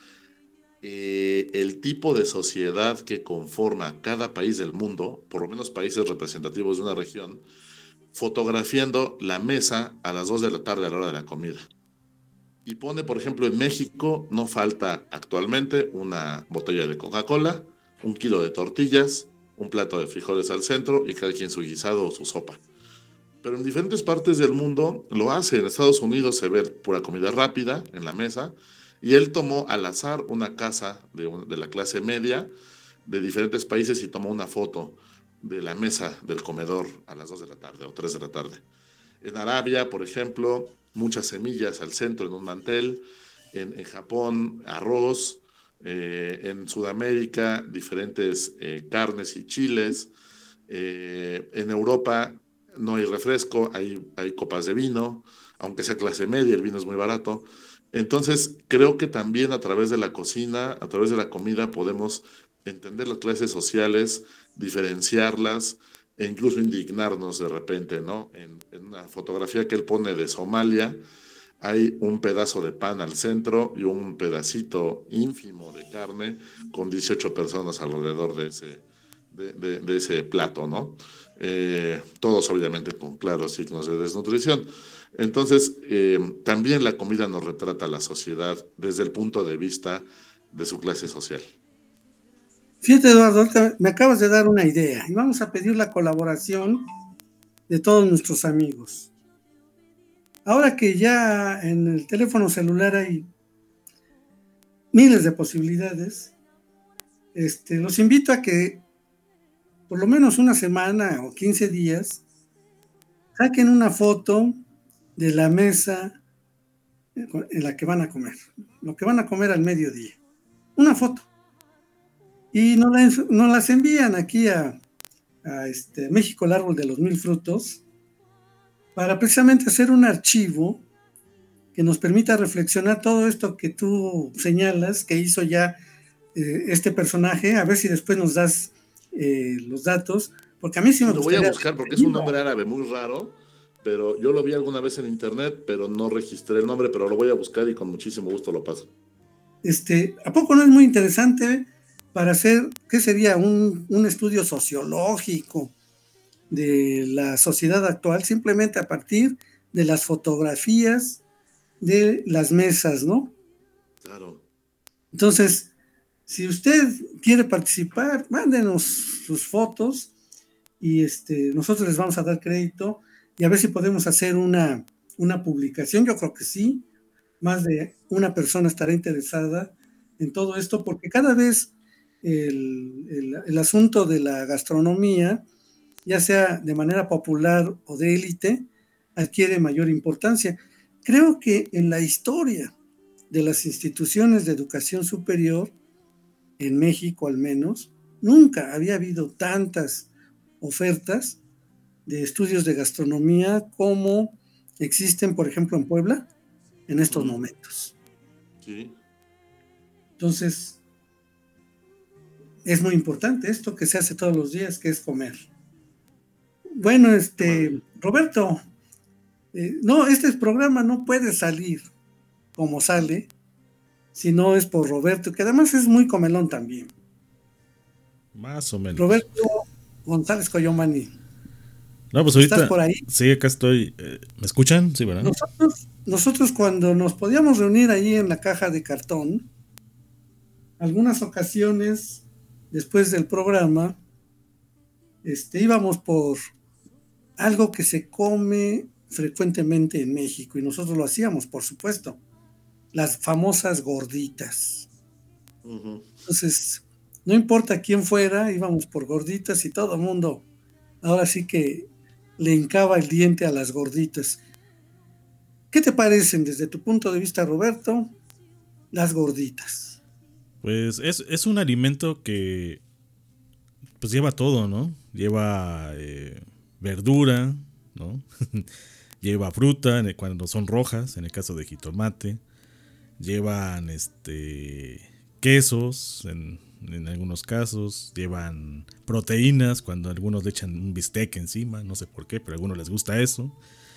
Eh, el tipo de sociedad que conforma cada país del mundo, por lo menos países representativos de una región, fotografiando la mesa a las dos de la tarde a la hora de la comida. Y pone, por ejemplo, en México no falta actualmente una botella de Coca-Cola, un kilo de tortillas, un plato de frijoles al centro y cada quien su guisado o su sopa. Pero en diferentes partes del mundo lo hace. En Estados Unidos se ve pura comida rápida en la mesa. Y él tomó al azar una casa de, un, de la clase media de diferentes países y tomó una foto de la mesa del comedor a las dos de la tarde o tres de la tarde. En Arabia, por ejemplo, muchas semillas al centro en un mantel. En, en Japón, arroz. Eh, en Sudamérica, diferentes eh, carnes y chiles. Eh, en Europa no hay refresco, hay, hay copas de vino, aunque sea clase media, el vino es muy barato. Entonces, creo que también a través de la cocina, a través de la comida, podemos entender las clases sociales, diferenciarlas e incluso indignarnos de repente, ¿no? En, en una fotografía que él pone de Somalia, hay un pedazo de pan al centro y un pedacito ínfimo de carne con dieciocho personas alrededor de ese, de, de, de ese plato, ¿no? Eh, todos obviamente con claros signos de desnutrición. Entonces, eh, también la comida nos retrata a la sociedad desde el punto de vista de su clase social. Fíjate, Eduardo, me acabas de dar una idea y vamos a pedir la colaboración de todos nuestros amigos. Ahora que ya en el teléfono celular hay miles de posibilidades, este, los invito a que por lo menos una semana o quince días saquen una foto de la mesa en la que van a comer, lo que van a comer al mediodía, una foto, y nos, la, nos las envían aquí a, a este, México, el árbol de los mil frutos, para precisamente hacer un archivo que nos permita reflexionar todo esto que tú señalas, que hizo ya eh, este personaje, a ver si después nos das eh, los datos, porque a mí sí me lo gustaría... voy a buscar porque es un nombre árabe muy raro, pero yo lo vi alguna vez en internet, pero no registré el nombre, pero lo voy a buscar y con muchísimo gusto lo paso. Este, ¿a poco no es muy interesante para hacer, qué sería, un, un estudio sociológico de la sociedad actual, simplemente a partir de las fotografías de las mesas, ¿no? Claro. Entonces, si usted quiere participar, mándenos sus fotos y este, nosotros les vamos a dar crédito y a ver si podemos hacer una, una publicación. Yo creo que sí, más de una persona estará interesada en todo esto, porque cada vez el, el, el asunto de la gastronomía, ya sea de manera popular o de élite, adquiere mayor importancia. Creo que en la historia de las instituciones de educación superior, en México al menos, nunca había habido tantas ofertas de estudios de gastronomía como existen, por ejemplo, en Puebla, en estos mm. momentos. Sí. Entonces, es muy importante esto que se hace todos los días, que es comer. Bueno, este, Roberto, eh, no, este programa no puede salir como sale, si no es por Roberto, que además es muy comelón también. Más o menos. Roberto González Coyomani. No, pues ahorita. ¿Estás por ahí? Sí, acá estoy. ¿Me escuchan? Sí, ¿verdad? Nosotros, nosotros cuando nos podíamos reunir ahí en la caja de cartón, algunas ocasiones, después del programa, este, íbamos por algo que se come frecuentemente en México, y nosotros lo hacíamos, por supuesto, las famosas gorditas. Uh-huh. Entonces, no importa quién fuera, íbamos por gorditas y todo el mundo, ahora sí que le hincaba el diente a las gorditas. ¿Qué te parecen desde tu punto de vista, Roberto, las gorditas? Pues es, es un alimento que pues lleva todo, ¿no? Lleva eh, verdura, ¿no? Lleva fruta cuando son rojas, en el caso de jitomate. Llevan este quesos en, en algunos casos. Llevan proteínas cuando algunos le echan un bistec encima, no sé por qué, pero a algunos les gusta eso.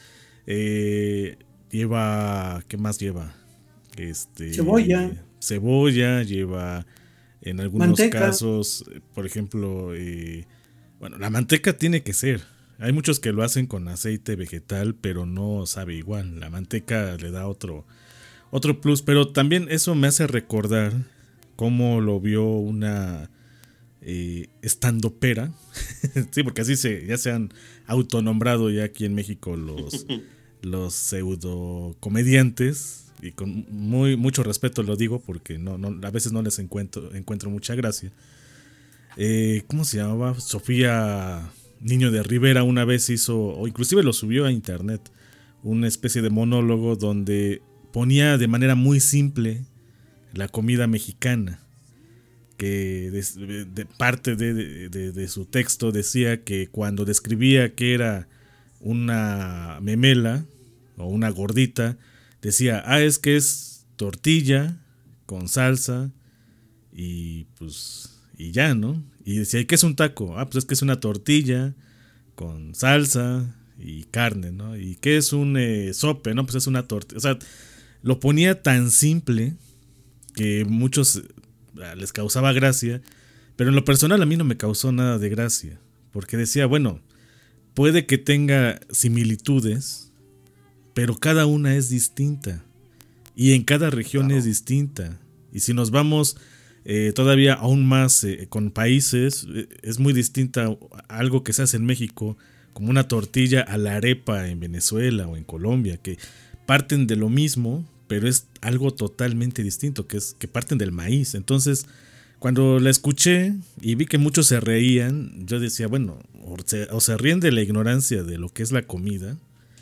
Eh, lleva, ¿qué más lleva? Este, cebolla. Cebolla, lleva en algunos manteca. casos, por ejemplo, eh, bueno, la manteca tiene que ser. Hay muchos que lo hacen con aceite vegetal, pero no sabe igual. La manteca le da otro, otro plus, pero también eso me hace recordar cómo lo vio una eh, estandopera. Sí, porque así se, ya se han autonombrado ya aquí en México los, los pseudo comediantes. Y con muy mucho respeto lo digo porque no, no, a veces no les encuentro, encuentro mucha gracia. Eh, ¿Cómo se llamaba? Sofía Niño de Rivera una vez hizo, o inclusive lo subió a internet, una especie de monólogo donde ponía de manera muy simple la comida mexicana. Que de, de parte de, de, de su texto decía que cuando describía que era una memela o una gordita, decía, ah, es que es tortilla con salsa y pues y ya, ¿no? Y decía, ¿y qué es un taco? Ah, pues es que es una tortilla con salsa y carne, ¿no? ¿Y qué es un eh, sope? No, pues es una tortilla. O sea, lo ponía tan simple que muchos les causaba gracia, pero en lo personal a mí no me causó nada de gracia, porque decía, bueno, puede que tenga similitudes, pero cada una es distinta y en cada región claro. es distinta. Y si nos vamos eh, todavía aún más eh, con países, eh, es muy distinta algo que se hace en México como una tortilla a la arepa en Venezuela o en Colombia, que parten de lo mismo, pero es algo totalmente distinto, que es que parten del maíz. Entonces, cuando la escuché y vi que muchos se reían, yo decía, bueno, o se, o se ríen de la ignorancia de lo que es la comida,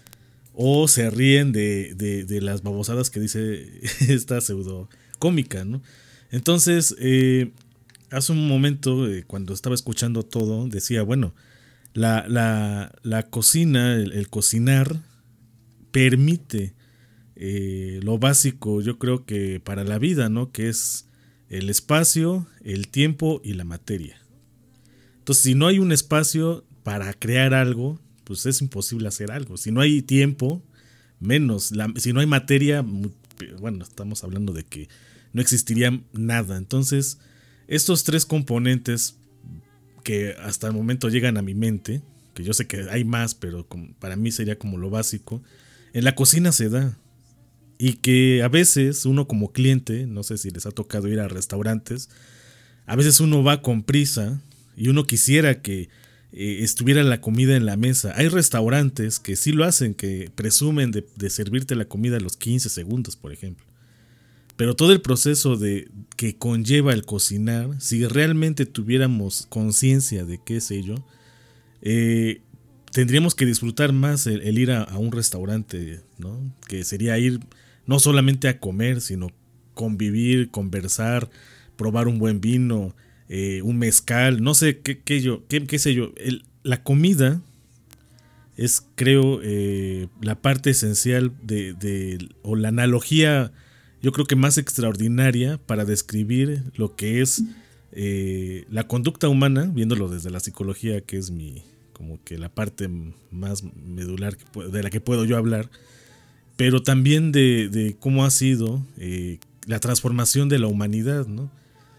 o se ríen de, de, de las babosadas que dice esta pseudo cómica, ¿no? Entonces, eh, hace un momento, eh, cuando estaba escuchando todo, decía, bueno, la, la, la cocina, el, el cocinar, permite eh, lo básico, yo creo que para la vida, ¿no? Que es el espacio, el tiempo y la materia. Entonces, si no hay un espacio para crear algo, pues es imposible hacer algo. Si no hay tiempo, menos. La, si no hay materia, bueno, estamos hablando de que no existiría nada. Entonces, estos tres componentes que hasta el momento llegan a mi mente, que yo sé que hay más, pero como, para mí sería como lo básico, en la cocina se da. Y que a veces uno como cliente, no sé si les ha tocado ir a restaurantes, a veces uno va con prisa y uno quisiera que Eh, estuviera la comida en la mesa. Hay restaurantes que sí lo hacen, que presumen de, de servirte la comida a los quince segundos, por ejemplo. Pero todo el proceso de que conlleva el cocinar, si realmente tuviéramos conciencia de qué es ello, eh, tendríamos que disfrutar más el, el ir a, a un restaurante, ¿no? Que sería ir no solamente a comer, sino convivir, conversar, probar un buen vino, Eh, un mezcal, no sé qué, qué yo, qué, qué sé yo. El, la comida es, creo, eh, la parte esencial de, de, o la analogía, yo creo que más extraordinaria para describir lo que es eh, la conducta humana, viéndolo desde la psicología, que es mi, como que la parte más medular que, de la que puedo yo hablar, pero también de, de cómo ha sido eh, la transformación de la humanidad, ¿no?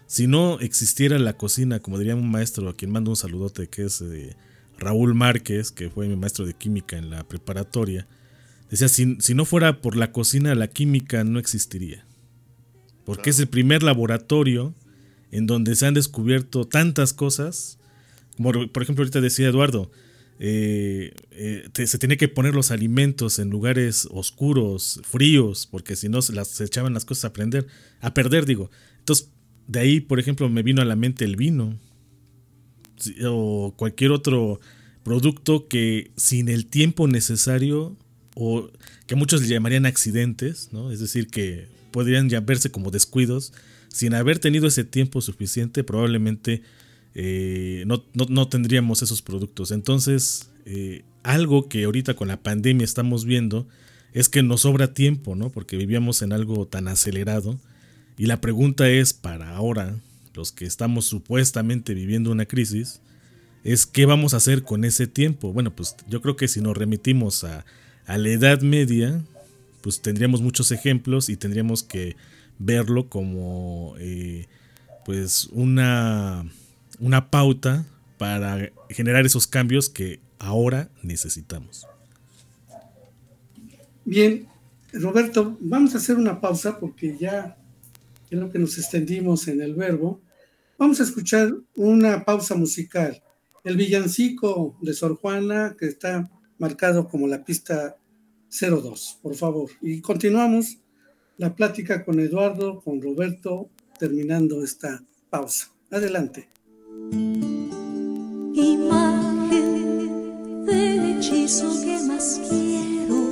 si no existiera la cocina, como diría un maestro a quien mando un saludote, que es eh, Raúl Márquez, que fue mi maestro de química en la preparatoria, decía, si, si no fuera por la cocina, la química no existiría. Porque claro, es el primer laboratorio en donde se han descubierto tantas cosas, como por ejemplo ahorita decía Eduardo, eh, eh, te, se tiene que poner los alimentos en lugares oscuros, fríos, porque si no se, las, se echaban las cosas a, prender, a perder, digo. Entonces, de ahí, por ejemplo, me vino a la mente el vino, o cualquier otro producto que sin el tiempo necesario, o que muchos le llamarían accidentes, ¿no? Es decir, que podrían ya verse como descuidos, sin haber tenido ese tiempo suficiente, probablemente eh, no, no, no tendríamos esos productos. Entonces, eh, algo que ahorita con la pandemia estamos viendo es que nos sobra tiempo, ¿no? Porque vivíamos en algo tan acelerado. Y la pregunta es, para ahora, los que estamos supuestamente viviendo una crisis, es ¿qué vamos a hacer con ese tiempo? Bueno, pues yo creo que si nos remitimos a, a la Edad Media, pues tendríamos muchos ejemplos y tendríamos que verlo como eh, pues una, una pauta para generar esos cambios que ahora necesitamos. Bien, Roberto, vamos a hacer una pausa porque ya creo que nos extendimos en el verbo. Vamos a escuchar una pausa musical. El villancico de Sor Juana, que está marcado como la pista cero dos, por favor. Y continuamos la plática con Eduardo, con Roberto, terminando esta pausa. Adelante. Imagen del hechizo que más quiero.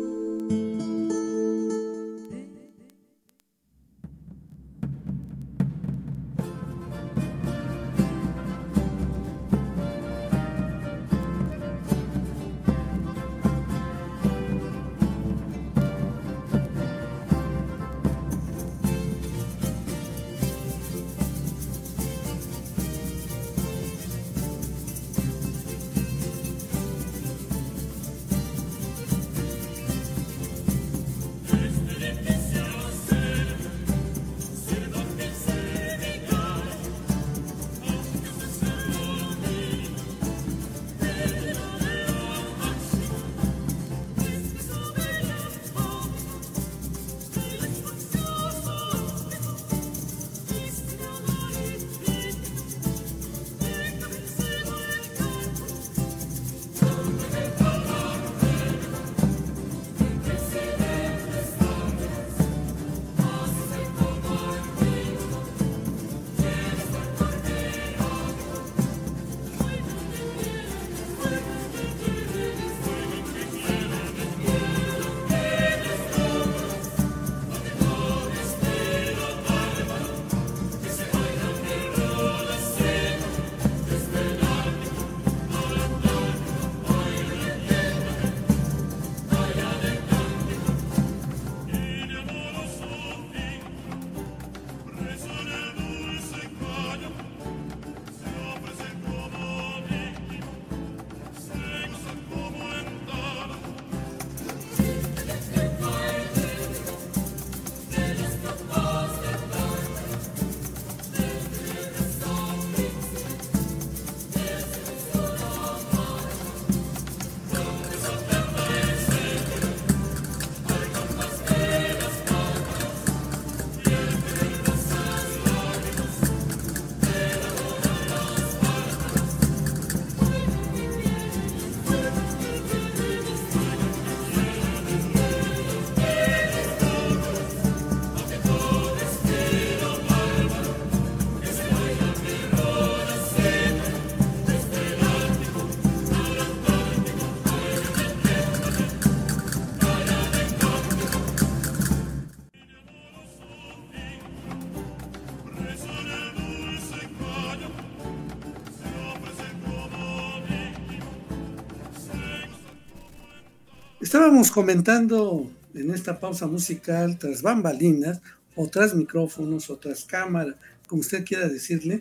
Estábamos comentando en esta pausa musical, tras bambalinas, o tras micrófonos, o tras cámara, como usted quiera decirle,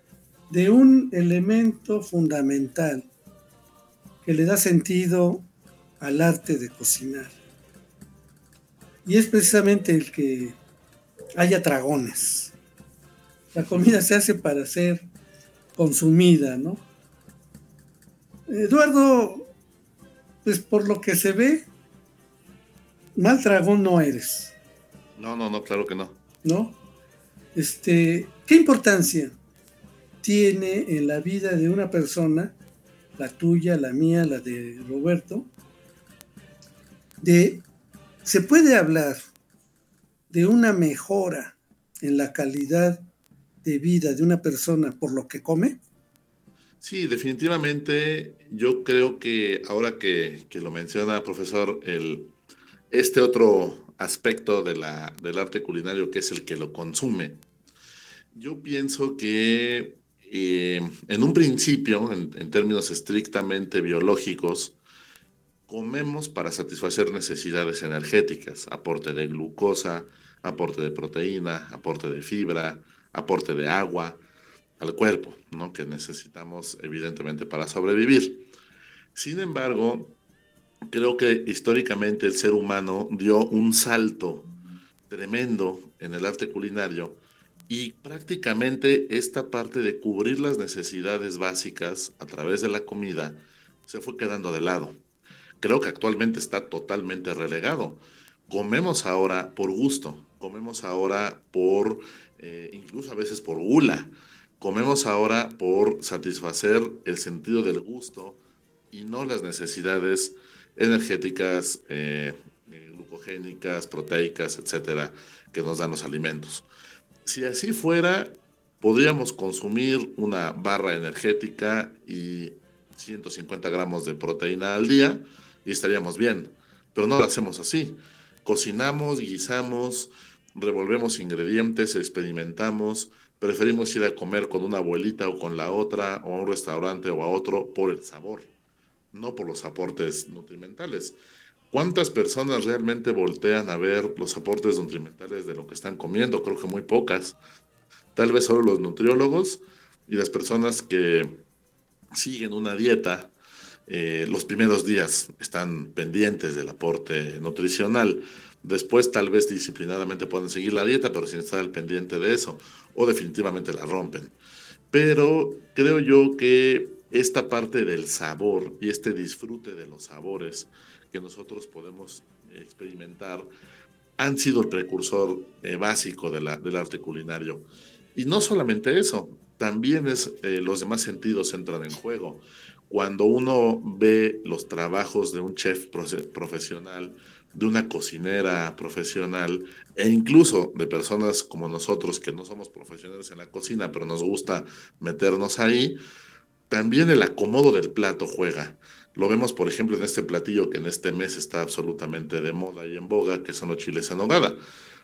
de un elemento fundamental que le da sentido al arte de cocinar. Y es precisamente el que haya dragones. La comida se hace para ser consumida, ¿no? Eduardo, pues por lo que se ve, mal tragón no eres. No, no, no, claro que no. ¿No? Este, ¿qué importancia tiene en la vida de una persona, la tuya, la mía, la de Roberto, de, se puede hablar de una mejora en la calidad de vida de una persona por lo que come? Sí, definitivamente yo creo que ahora que, que lo menciona, profesor, el, este otro aspecto de la, del arte culinario, que es el que lo consume, yo pienso que eh, en un principio, en, en términos estrictamente biológicos, comemos para satisfacer necesidades energéticas, aporte de glucosa, aporte de proteína, aporte de fibra, aporte de agua al cuerpo, ¿no? Que necesitamos evidentemente para sobrevivir. Sin embargo, creo que históricamente el ser humano dio un salto tremendo en el arte culinario y prácticamente esta parte de cubrir las necesidades básicas a través de la comida se fue quedando de lado. Creo que actualmente está totalmente relegado. Comemos ahora por gusto, comemos ahora por, eh, incluso a veces por gula, comemos ahora por satisfacer el sentido del gusto y no las necesidades energéticas, eh, glucogénicas, proteicas, etcétera, que nos dan los alimentos. Si así fuera, podríamos consumir una barra energética y ciento cincuenta gramos de proteína al día y estaríamos bien, pero no lo hacemos así. Cocinamos, guisamos, revolvemos ingredientes, experimentamos, preferimos ir a comer con una abuelita o con la otra, o a un restaurante o a otro, por el sabor, no por los aportes nutrimentales. ¿Cuántas personas realmente voltean a ver los aportes nutrimentales de lo que están comiendo? Creo que muy pocas. Tal vez solo los nutriólogos y las personas que siguen una dieta, eh, los primeros días están pendientes del aporte nutricional. Después tal vez disciplinadamente pueden seguir la dieta, pero sin estar al pendiente de eso, o definitivamente la rompen. Pero creo yo que esta parte del sabor y este disfrute de los sabores que nosotros podemos experimentar han sido el precursor eh, básico de la, del arte culinario. Y no solamente eso, también es, eh, los demás sentidos entran en juego. Cuando uno ve los trabajos de un chef profesional, de una cocinera profesional e incluso de personas como nosotros que no somos profesionales en la cocina, pero nos gusta meternos ahí, también el acomodo del plato juega. Lo vemos, por ejemplo, en este platillo que en este mes está absolutamente de moda y en boga, que son los chiles en nogada.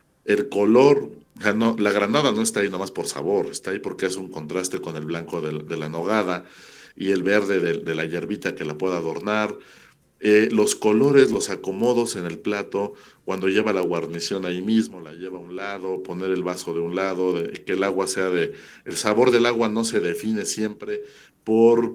El color, la, no, la granada no está ahí nomás por sabor, está ahí porque es un contraste con el blanco de, de la nogada y el verde de, de la hierbita que la pueda adornar. Eh, los colores, los acomodos en el plato, cuando lleva la guarnición ahí mismo, la lleva a un lado, poner el vaso de un lado, de, que el agua sea de... El sabor del agua no se define siempre por,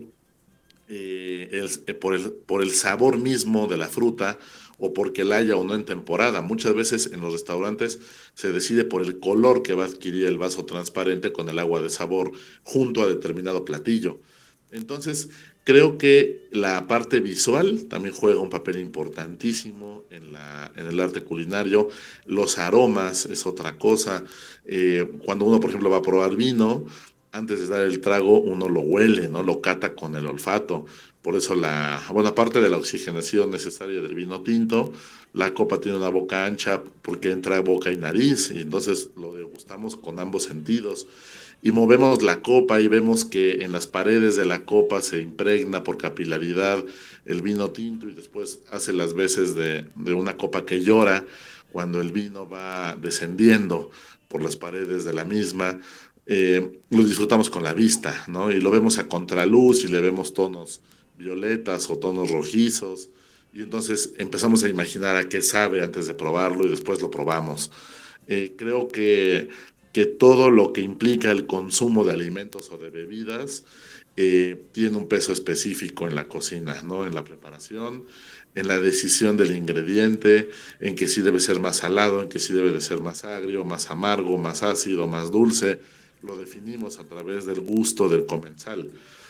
eh, el, eh, por, el, por el sabor mismo de la fruta o porque la haya o no en temporada. Muchas veces en los restaurantes se decide por el color que va a adquirir el vaso transparente con el agua de sabor junto a determinado platillo. Entonces, creo que la parte visual también juega un papel importantísimo en, la, en el arte culinario. Los aromas es otra cosa. Eh, cuando uno, por ejemplo, va a probar vino, antes de dar el trago, uno lo huele, ¿no? Lo cata con el olfato. Por eso, la buena parte de la oxigenación necesaria del vino tinto, la copa tiene una boca ancha porque entra boca y nariz, y entonces lo degustamos con ambos sentidos. Y movemos la copa y vemos que en las paredes de la copa se impregna por capilaridad el vino tinto y después hace las veces de, de una copa que llora cuando el vino va descendiendo por las paredes de la misma. Eh, lo disfrutamos con la vista, ¿no? Y lo vemos a contraluz y le vemos tonos violetas o tonos rojizos. Y entonces empezamos a imaginar a qué sabe antes de probarlo y después lo probamos. Eh, creo que... que todo lo que implica el consumo de alimentos o de bebidas eh, tiene un peso específico en la cocina, ¿no? En la preparación, en la decisión del ingrediente, en que sí debe ser más salado, en que sí debe de ser más agrio, más amargo, más ácido, más dulce. lo definimos a través del gusto del comensal.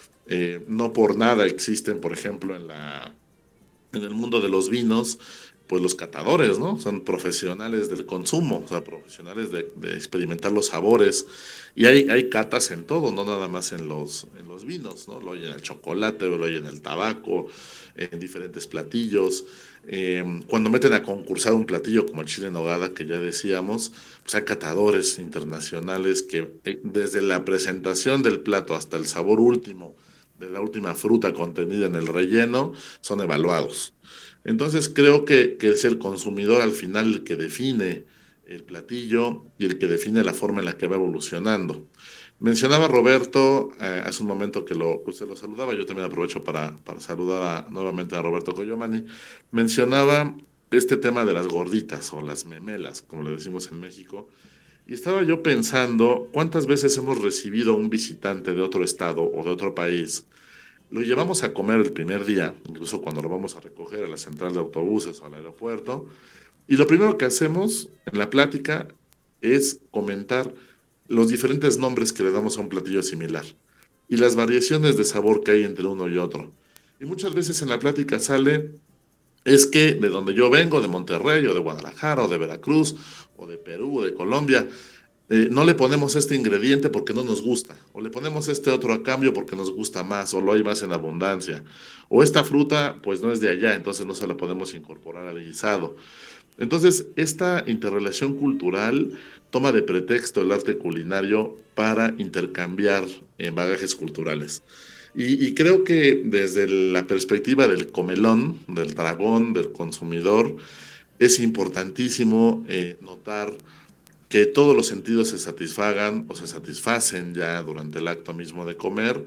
Eh, no por nada existen, por ejemplo, en la, en el mundo de los vinos, pues los catadores, ¿no? Son profesionales del consumo, o sea, profesionales de, de experimentar los sabores. Y hay, hay catas en todo, no nada más en los, en los vinos, ¿no? Lo hay en el chocolate, lo hay en el tabaco, en diferentes platillos. Eh, cuando meten a concursar un platillo como el chile en nogada, que ya decíamos, pues hay catadores internacionales que eh, desde la presentación del plato hasta el sabor último de la última fruta contenida en el relleno son evaluados. Entonces creo que, que es el consumidor al final el que define el platillo y el que define la forma en la que va evolucionando. Mencionaba Roberto eh, hace un momento que, lo, que usted lo saludaba, yo también aprovecho para, para saludar a, nuevamente a Roberto Coyomani. Mencionaba este tema de las gorditas o las memelas, como le decimos en México, y estaba yo pensando cuántas veces hemos recibido a un visitante de otro estado o de otro país. Lo llevamos a comer el primer día, incluso cuando lo vamos a recoger a la central de autobuses o al aeropuerto, y lo primero que hacemos en la plática es comentar los diferentes nombres que le damos a un platillo similar y las variaciones de sabor que hay entre uno y otro. Y muchas veces en la plática sale, es que de donde yo vengo, de Monterrey o de Guadalajara o de Veracruz o de Perú o de Colombia, Eh, no le ponemos este ingrediente porque no nos gusta, o le ponemos este otro a cambio porque nos gusta más, o lo hay más en abundancia, o esta fruta pues no es de allá, entonces no se la podemos incorporar al guisado. Entonces, esta interrelación cultural toma de pretexto el arte culinario para intercambiar eh, bagajes culturales. Y, y creo que desde la perspectiva del comelón, del dragón, del consumidor, es importantísimo eh, notar que todos los sentidos se satisfagan o se satisfacen ya durante el acto mismo de comer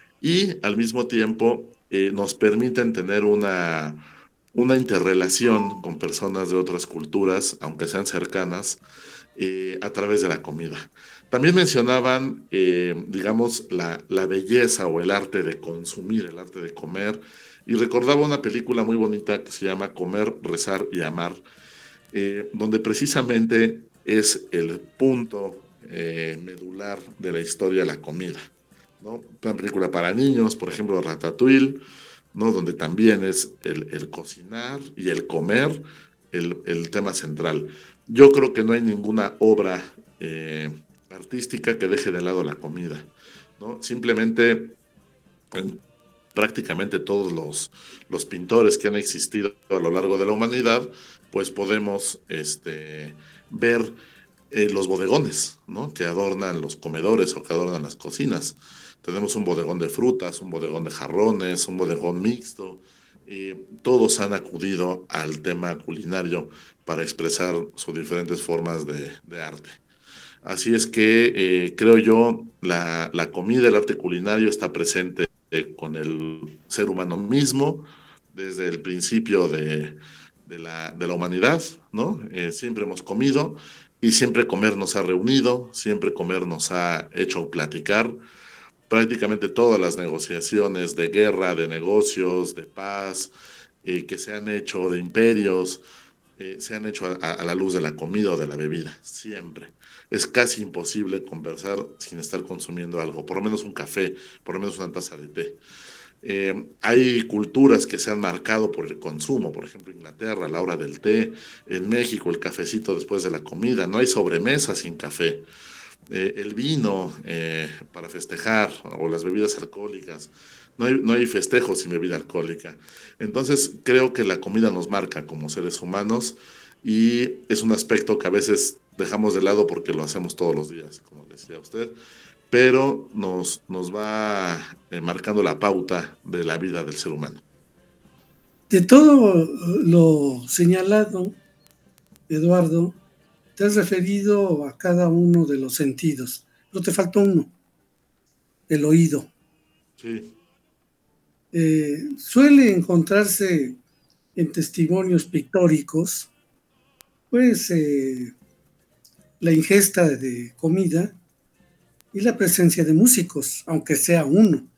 y al mismo tiempo eh, nos permiten tener una, una interrelación con personas de otras culturas, aunque sean cercanas, eh, a través de la comida. También mencionaban, eh, digamos, la, la belleza o el arte de consumir, el arte de comer, y recordaba una película muy bonita que se llama Comer, Rezar y Amar, eh, donde precisamente es el punto eh, medular de la historia de la comida, ¿no? Una película para niños, por ejemplo, Ratatouille, ¿no? Donde también es el, el cocinar y el comer el, el tema central. Yo creo que no hay ninguna obra eh, artística que deje de lado la comida, ¿no? Simplemente en prácticamente todos los, los pintores que han existido a lo largo de la humanidad, pues podemos este, ver eh, los bodegones, ¿no? Que adornan los comedores o que adornan las cocinas. Tenemos un bodegón de frutas, un bodegón de jarrones, un bodegón mixto. Y todos han acudido al tema culinario para expresar sus diferentes formas de, de arte. Así es que eh, creo yo, la, la comida, el arte culinario está presente eh, con el ser humano mismo desde el principio de, de, la, de la humanidad, ¿no? Eh, siempre hemos comido y siempre comer nos ha reunido, siempre comer nos ha hecho platicar. Prácticamente todas las negociaciones de guerra, de negocios, de paz, eh, que se han hecho, de imperios, eh, se han hecho a, a la luz de la comida o de la bebida, siempre. Es casi imposible conversar sin estar consumiendo algo, por lo menos un café, por lo menos una taza de té. Eh, hay culturas que se han marcado por el consumo, por ejemplo, Inglaterra, la hora del té, en México, el cafecito después de la comida, no hay sobremesa sin café. Eh, el vino eh, para festejar o las bebidas alcohólicas, no hay, no hay festejo sin bebida alcohólica. Entonces creo que la comida nos marca como seres humanos y es un aspecto que a veces dejamos de lado porque lo hacemos todos los días, como decía usted, pero nos, nos va eh, marcando la pauta de la vida del ser humano. De todo lo señalado, Eduardo, te has referido a cada uno de los sentidos, pero te faltó uno, el oído. Sí. Eh, suele encontrarse en testimonios pictóricos, pues, eh, la ingesta de comida y la presencia de músicos, aunque sea uno.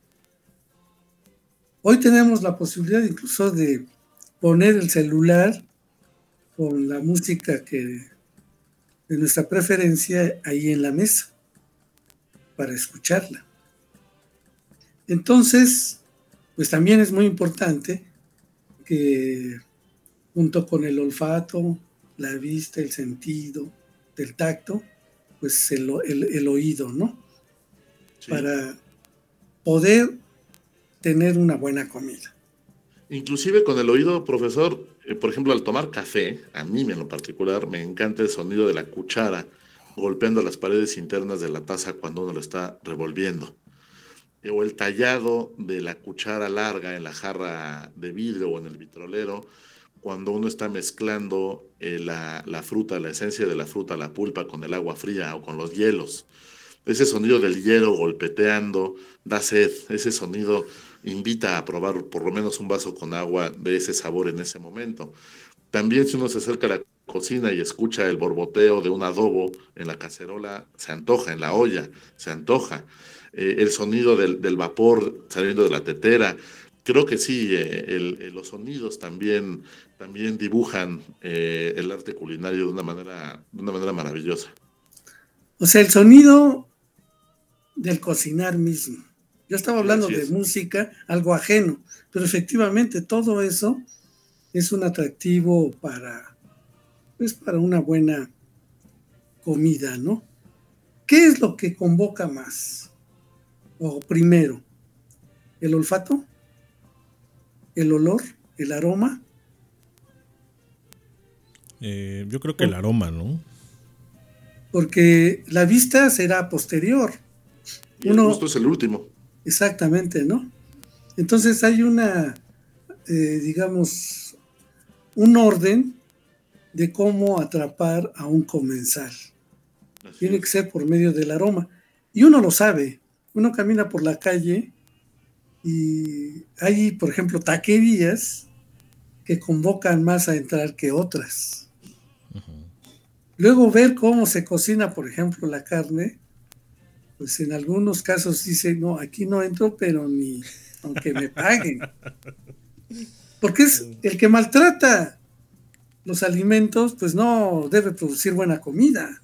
Hoy tenemos la posibilidad incluso de poner el celular con la música que de nuestra preferencia ahí en la mesa. para escucharla. Entonces, pues también es muy importante que junto con el olfato, la vista, el sentido del tacto, pues el, el, el oído, ¿no? Sí. Para poder tener una buena comida. Inclusive con el oído, profesor, eh, por ejemplo, al tomar café, a mí en lo particular me encanta el sonido de la cuchara golpeando las paredes internas de la taza cuando uno lo está revolviendo. O el tallado de la cuchara larga en la jarra de vidrio o en el vitrolero, cuando uno está mezclando eh, la, la fruta, la esencia de la fruta, la pulpa con el agua fría o con los hielos. Ese sonido del hielo golpeteando da sed, ese sonido invita a probar por lo menos un vaso con agua de ese sabor en ese momento. También si uno se acerca a la cocina y escucha el borboteo de un adobo en la cacerola, se antoja, en la olla, se antoja. Eh, el sonido del, del vapor saliendo de la tetera. Creo que sí, eh, el, el, los sonidos también, también dibujan eh, el arte culinario de una manera, de una manera maravillosa. O sea, el sonido del cocinar mismo. Yo estaba hablando de música, algo ajeno, pero efectivamente todo eso es un atractivo para, pues, para una buena comida, ¿no? ¿Qué es lo que convoca más? O primero, ¿el olfato? ¿El olor? ¿El aroma? Eh, yo creo que el aroma, ¿no? Porque la vista será posterior. Y el Uno, gusto es el último. Exactamente, ¿no? Entonces hay una, eh, digamos, un orden de cómo atrapar a un comensal. Así Tiene es. que ser por medio del aroma. Y uno lo sabe. Uno camina por la calle y hay, por ejemplo, taquerías que convocan más a entrar que otras. Uh-huh. Luego ver cómo se cocina, por ejemplo, la carne, pues en algunos casos dice, no, aquí no entro, pero ni aunque me paguen. Porque es el que maltrata los alimentos, pues no debe producir buena comida.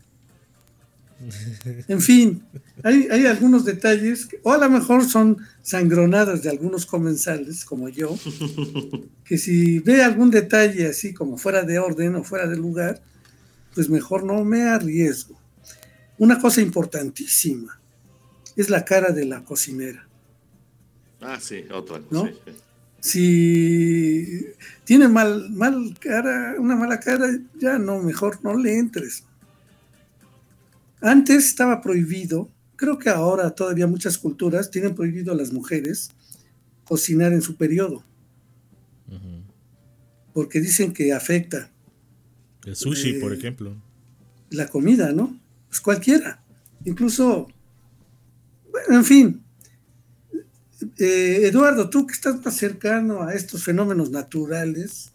En fin, hay, hay algunos detalles, que, o a lo mejor son sangronadas de algunos comensales, como yo, que si ve algún detalle así como fuera de orden o fuera de lugar, pues mejor no me arriesgo. Una cosa importantísima es la cara de la cocinera. Ah, sí, otra. ¿No? Sí, sí. Si tiene mal, mal cara, una mala cara, ya no, mejor no le entres. Antes estaba prohibido, creo que ahora todavía muchas culturas tienen prohibido a las mujeres cocinar en su periodo. Uh-huh. Porque dicen que afecta. El sushi, eh, por ejemplo. La comida, ¿no? Pues cualquiera. Incluso, bueno, en fin. Eh, Eduardo, tú que estás más cercano a estos fenómenos naturales,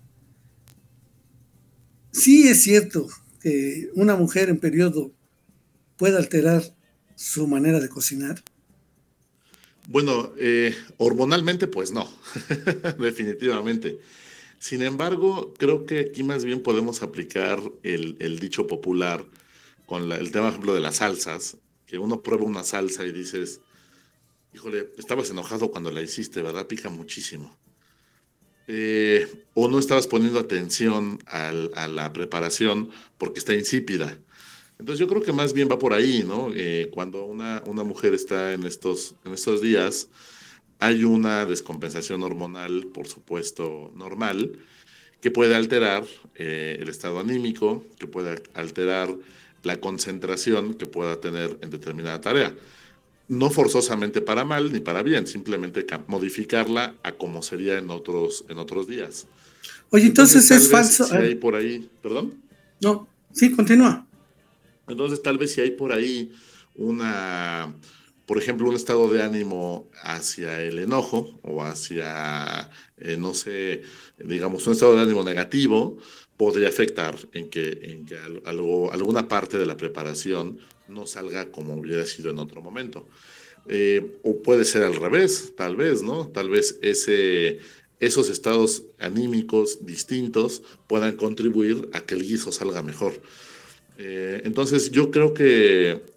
sí es cierto que una mujer en periodo puede alterar su manera de cocinar. Bueno, eh, hormonalmente pues no, definitivamente. Sin embargo, creo que aquí más bien podemos aplicar el, el dicho popular con la, el tema, por ejemplo, de las salsas, que uno prueba una salsa y dices, híjole, estabas enojado cuando la hiciste, ¿verdad? Pica muchísimo. Eh, o no estabas poniendo atención al, a la preparación porque está insípida. Entonces yo creo que más bien va por ahí, ¿no? Eh, cuando una, una mujer está en estos, en estos días, hay una descompensación hormonal, por supuesto, normal, que puede alterar eh, el estado anímico, que puede alterar la concentración que pueda tener en determinada tarea. No forzosamente para mal ni para bien, simplemente modificarla a como sería en otros, en otros días. Oye, entonces, entonces es falso. Si hay por ahí, ¿perdón? No, sí, continúa. Entonces tal vez si hay por ahí una, por ejemplo, un estado de ánimo hacia el enojo o hacia, eh, no sé, digamos, un estado de ánimo negativo, podría afectar en que, en que algo, alguna parte de la preparación no salga como hubiera sido en otro momento. Eh, o puede ser al revés, tal vez, ¿no? Tal vez ese, esos estados anímicos distintos puedan contribuir a que el guiso salga mejor. Eh, entonces yo creo que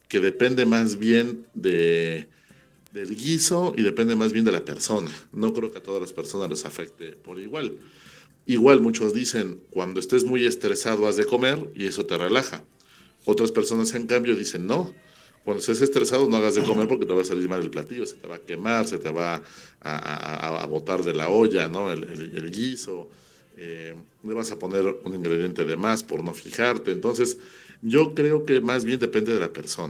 que depende más bien de, del guiso y depende más bien de la persona. No creo que a todas las personas les afecte por igual. Igual muchos dicen, cuando estés muy estresado has de comer y eso te relaja. Otras personas en cambio dicen, no, cuando estés estresado no hagas de comer porque te va a salir mal el platillo, se te va a quemar, se te va a, a, a botar de la olla, ¿no? el, el, el guiso, eh, le vas a poner un ingrediente de más por no fijarte. Entonces yo creo que más bien depende de la persona.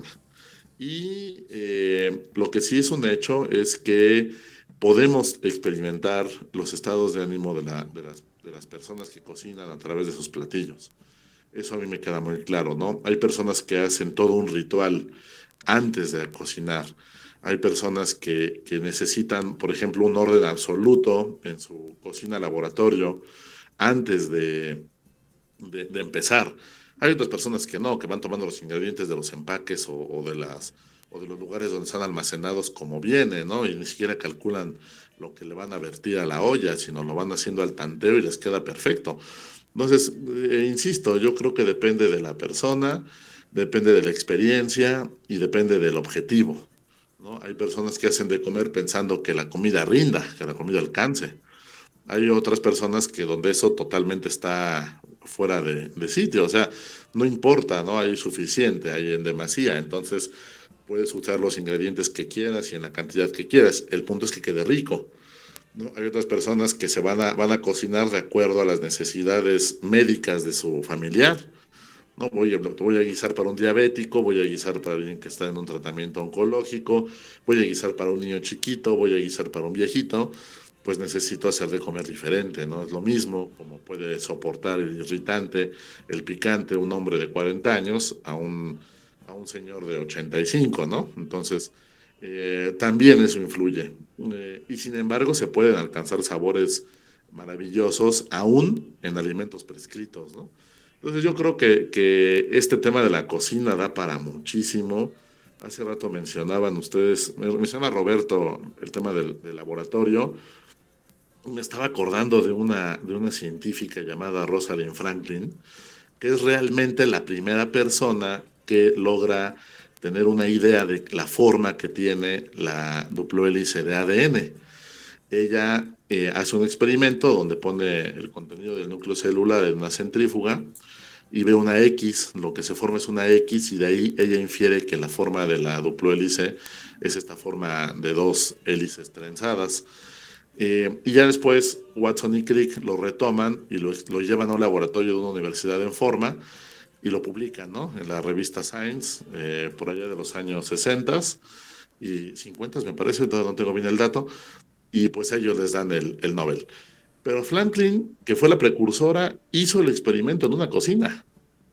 Y eh, lo que sí es un hecho es que podemos experimentar los estados de ánimo de, la, de, las, de las personas que cocinan a través de sus platillos. Eso a mí me queda muy claro, ¿no? Hay personas que hacen todo un ritual antes de cocinar. Hay personas que, que necesitan, por ejemplo, un orden absoluto en su cocina laboratorio antes de, de, de empezar. Hay otras personas que no, que van tomando los ingredientes de los empaques o, o, de las, o de los lugares donde están almacenados como viene, ¿no? Y ni siquiera calculan lo que le van a vertir a la olla, sino lo van haciendo al tanteo y les queda perfecto. Entonces, eh, insisto, yo creo que depende de la persona, depende de la experiencia y depende del objetivo, ¿no? Hay personas que hacen de comer pensando que la comida rinda, que la comida alcance. Hay otras personas que donde eso totalmente está fuera de, de sitio, o sea, no importa, ¿no? Hay suficiente, hay en demasía, entonces puedes usar los ingredientes que quieras y en la cantidad que quieras. El punto es que quede rico, ¿no? Hay otras personas que se van a, van a cocinar de acuerdo a las necesidades médicas de su familiar, ¿no? Voy a, voy a guisar para un diabético, voy a guisar para alguien que está en un tratamiento oncológico, voy a guisar para un niño chiquito, voy a guisar para un viejito, pues necesito hacer de comer diferente, ¿no? Es lo mismo como puede soportar el irritante, el picante, un hombre de cuarenta años a un, a un señor de ochenta y cinco, ¿no? Entonces, eh, también eso influye. Eh, y sin embargo, se pueden alcanzar sabores maravillosos aún en alimentos prescritos, ¿no? Entonces, yo creo que, que este tema de la cocina da para muchísimo. Hace rato mencionaban ustedes, menciona Roberto el tema del, del laboratorio. Me estaba acordando de una, de una científica llamada Rosalind Franklin, que es realmente la primera persona que logra tener una idea de la forma que tiene la duplohélice de A D N. Ella eh, hace un experimento donde pone el contenido del núcleo celular en una centrífuga y ve una X, lo que se forma es una X, y de ahí ella infiere que la forma de la duplohélice es esta forma de dos hélices trenzadas. Eh, y ya después Watson y Crick lo retoman y lo, lo llevan a un laboratorio de una universidad en forma y lo publican, ¿no? En la revista Science, eh, por allá de los años sesenta y cincuenta, me parece, todavía no tengo bien el dato, y pues ellos les dan el, el Nobel. Pero Franklin, que fue la precursora, hizo el experimento en una cocina.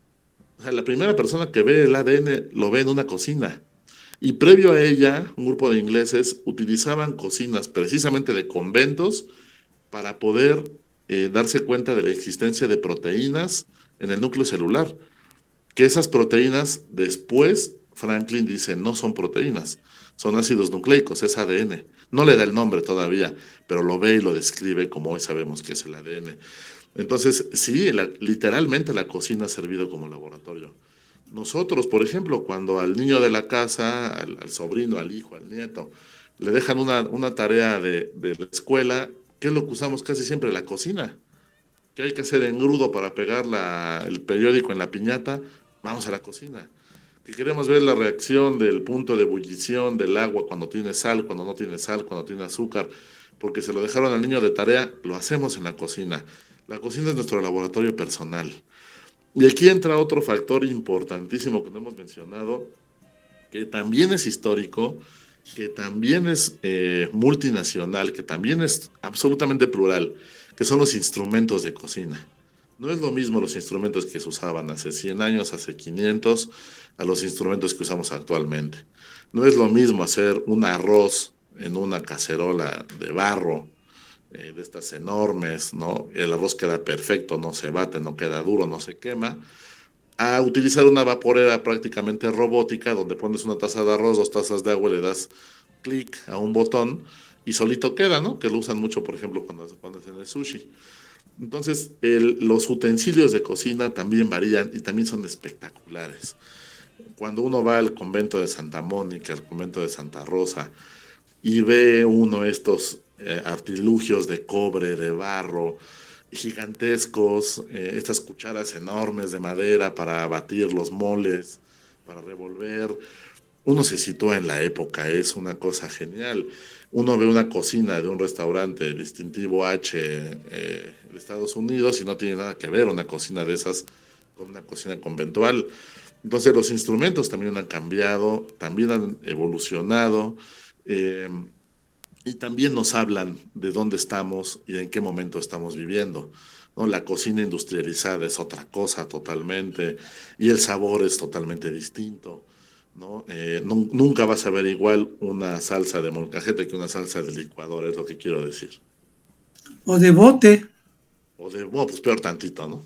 O sea, la primera persona que ve el A D N lo ve en una cocina. Y previo a ella, un grupo de ingleses utilizaban cocinas precisamente de conventos para poder eh, darse cuenta de la existencia de proteínas en el núcleo celular. Que esas proteínas después, Franklin dice, no son proteínas, son ácidos nucleicos, es A D N. No le da el nombre todavía, pero lo ve y lo describe como hoy sabemos que es el A D N. Entonces, sí, la, literalmente la cocina ha servido como laboratorio. Nosotros, por ejemplo, cuando al niño de la casa, al, al sobrino, al hijo, al nieto, le dejan una, una tarea de, de la escuela, ¿qué es lo que usamos casi siempre? La cocina. ¿Qué hay que hacer engrudo para pegar la, el periódico en la piñata? Vamos a la cocina. Que queremos ver la reacción del punto de ebullición del agua cuando tiene sal, cuando no tiene sal, cuando tiene azúcar, porque se lo dejaron al niño de tarea, lo hacemos en la cocina. La cocina es nuestro laboratorio personal. Y aquí entra otro factor importantísimo que no hemos mencionado, que también es histórico, que también es eh, multinacional, que también es absolutamente plural, que son los instrumentos de cocina. No es lo mismo los instrumentos que se usaban hace cien años, hace quinientos, a los instrumentos que usamos actualmente. No es lo mismo hacer un arroz en una cacerola de barro, Eh, de estas enormes, ¿no? El arroz queda perfecto, no se bate, no queda duro, no se quema, a utilizar una vaporera prácticamente robótica donde pones una taza de arroz, dos tazas de agua, le das clic a un botón y solito queda, ¿no? Que lo usan mucho, por ejemplo, cuando se ponen en el sushi. Entonces, el, los utensilios de cocina también varían y también son espectaculares. cuando uno va al convento de Santa Mónica, al convento de Santa Rosa, y ve uno estos eh, artilugios de cobre, de barro, gigantescos, eh, estas cucharas enormes de madera para batir los moles, para revolver, uno se sitúa en la época, es una cosa genial. Uno ve una cocina de un restaurante distintivo H eh, de Estados Unidos y no tiene nada que ver una cocina de esas con una cocina conventual. Entonces los instrumentos también han cambiado, también han evolucionado, eh, y también nos hablan de dónde estamos y en qué momento estamos viviendo, ¿no? La cocina industrializada es otra cosa totalmente y el sabor es totalmente distinto, ¿no? Eh, nu- nunca vas a ver igual una salsa de molcajete que una salsa de licuadora, es lo que quiero decir. O de bote. O de, bueno, pues peor tantito, ¿no?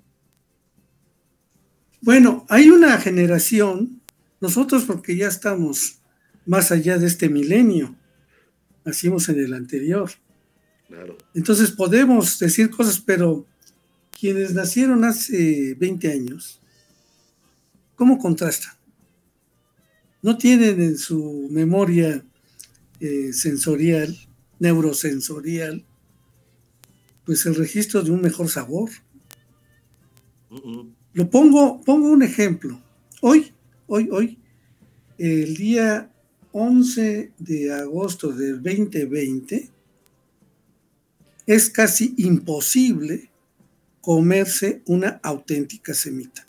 Bueno, hay una generación, nosotros porque ya estamos más allá de este milenio, nacimos en el anterior. Claro. Entonces podemos decir cosas, pero quienes nacieron hace veinte años, ¿cómo contrastan? No tienen en su memoria eh, sensorial, neurosensorial, pues el registro de un mejor sabor. Uh-uh. Lo pongo, pongo un ejemplo. Hoy, hoy, hoy, el día once de agosto del veinte veinte, es casi imposible comerse una auténtica semita.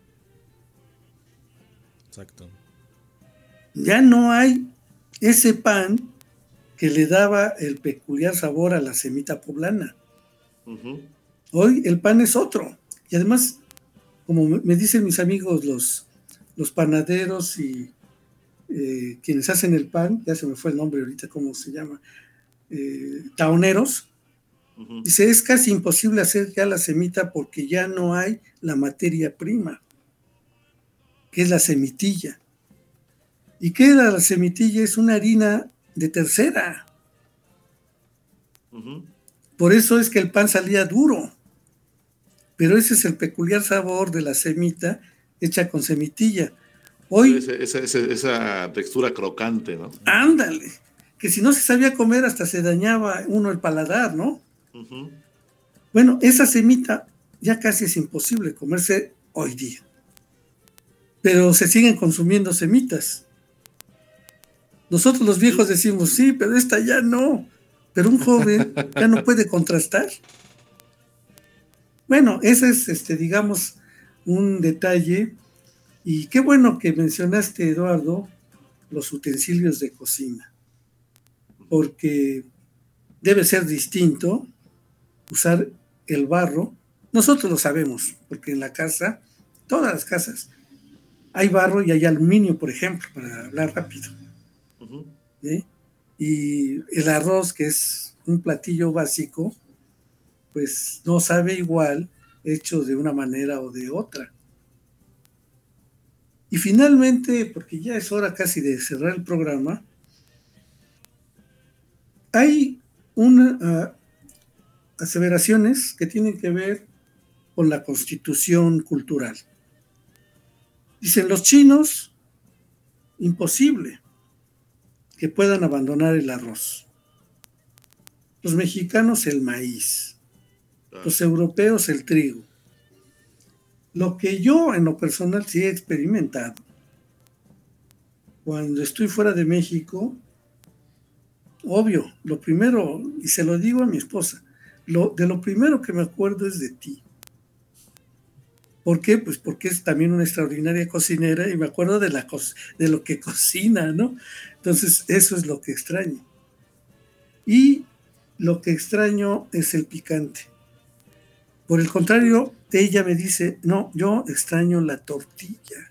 Exacto. Ya no hay ese pan que le daba el peculiar sabor a la semita poblana. Uh-huh. Hoy el pan es otro. Y además, como me dicen mis amigos los, los panaderos y eh, quienes hacen el pan, ya se me fue el nombre ahorita, ¿cómo se llama? Eh, taoneros. Uh-huh. Dice, es casi imposible hacer ya la semita porque ya no hay la materia prima, que es la semitilla. ¿Y qué era la semitilla? Es una harina de tercera. Uh-huh. Por eso es que el pan salía duro. Pero ese es el peculiar sabor de la semita hecha con semitilla. Hoy, Ese- esa, esa- esa textura crocante, ¿no? ándale, que si no se sabía comer hasta se dañaba uno el paladar, ¿no? Uh-huh. Bueno, esa semita ya casi es imposible comerse hoy día. Pero se siguen consumiendo semitas. Nosotros los viejos decimos, sí, pero esta ya no. Pero un joven ya no puede contrastar. Bueno, ese es, este, digamos, un detalle. Y qué bueno que mencionaste, Eduardo, los utensilios de cocina. Porque debe ser distinto usar el barro. Nosotros lo sabemos, porque en la casa, todas las casas, hay barro y hay aluminio, por ejemplo, para hablar rápido. Uh-huh. ¿Sí? Y el arroz, que es un platillo básico, pues no sabe igual hecho de una manera o de otra. Y finalmente, porque ya es hora casi de cerrar el programa, hay unas uh, aseveraciones que tienen que ver con la constitución cultural. Dicen los chinos, imposible que puedan abandonar el arroz. Los mexicanos el maíz. Los europeos el trigo. Lo que yo en lo personal sí he experimentado. Cuando estoy fuera de México, obvio, lo primero, y se lo digo a mi esposa, lo, de lo primero que me acuerdo es de ti. ¿Por qué? Pues porque es también una extraordinaria cocinera y me acuerdo de, la co- de lo que cocina, ¿no? Entonces, eso es lo que extraño. Y lo que extraño es el picante. Por el contrario, ella me dice, no, yo extraño la tortilla.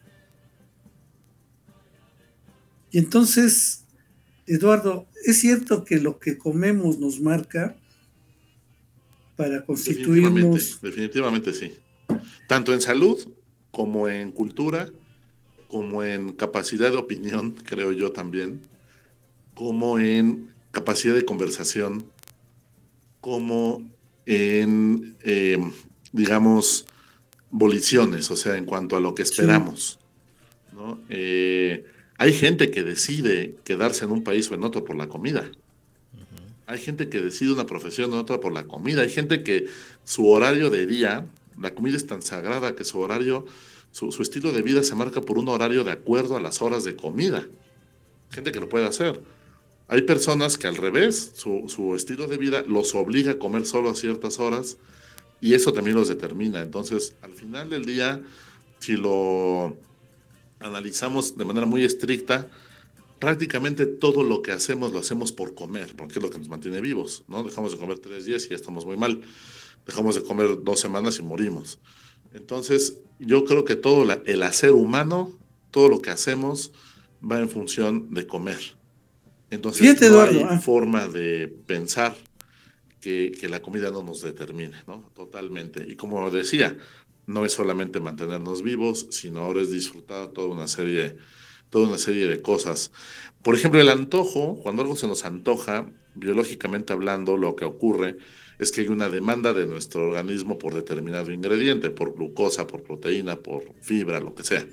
Y entonces, Eduardo, es cierto que lo que comemos nos marca para Definitivamente, constituirnos. definitivamente sí. Tanto en salud como en cultura, como en capacidad de opinión, creo yo también, como en capacidad de conversación, como en, eh, digamos, voliciones, o sea, en cuanto a lo que esperamos, ¿no? Eh, hay gente que decide quedarse en un país o en otro por la comida. Uh-huh. Hay gente que decide una profesión o otra por la comida. Hay gente que su horario de día, la comida es tan sagrada que su horario, su, su estilo de vida se marca por un horario de acuerdo a las horas de comida. Gente que lo puede hacer. Hay personas que al revés, su, su estilo de vida los obliga a comer solo a ciertas horas y eso también los determina. Entonces, al final del día, si lo analizamos de manera muy estricta, prácticamente todo lo que hacemos lo hacemos por comer, porque es lo que nos mantiene vivos, ¿no? Dejamos de comer tres días y ya estamos muy mal. Dejamos de comer dos semanas y morimos. Entonces, yo creo que todo la, el hacer humano, todo lo que hacemos va en función de comer. Entonces, Fíjate, no Eduardo, hay ah. forma de pensar que, que la comida no nos determine, ¿no? Totalmente. Y como decía, no es solamente mantenernos vivos, sino ahora es disfrutar toda una serie, toda una serie de cosas. Por ejemplo, el antojo, cuando algo se nos antoja, biológicamente hablando, lo que ocurre es que hay una demanda de nuestro organismo por determinado ingrediente, por glucosa, por proteína, por fibra, lo que sea.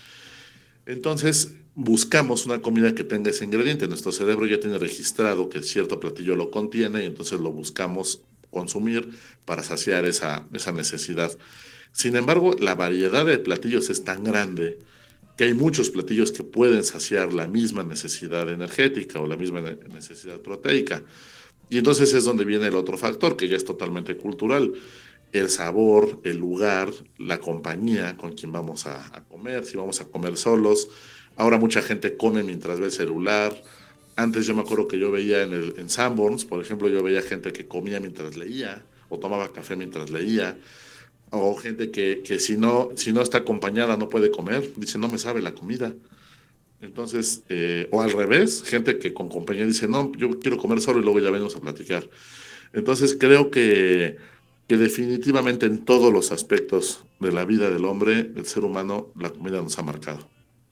Entonces, buscamos una comida que tenga ese ingrediente. Nuestro cerebro ya tiene registrado que cierto platillo lo contiene y entonces lo buscamos consumir para saciar esa, esa necesidad. Sin embargo, la variedad de platillos es tan grande que hay muchos platillos que pueden saciar la misma necesidad energética o la misma necesidad proteica. Y entonces es donde viene el otro factor, que ya es totalmente cultural. El sabor, el lugar, la compañía con quien vamos a, a comer, si vamos a comer solos. Ahora mucha gente come mientras ve el celular. Antes yo me acuerdo que yo veía en, el, en Sanborns, por ejemplo, yo veía gente que comía mientras leía o tomaba café mientras leía. O gente que, que si, no, si no está acompañada no puede comer, dice no me sabe la comida. Entonces, eh, o al revés, gente que con compañía dice no, yo quiero comer solo y luego ya venimos a platicar. Entonces creo que, que definitivamente en todos los aspectos de la vida del hombre, el ser humano, la comida nos ha marcado.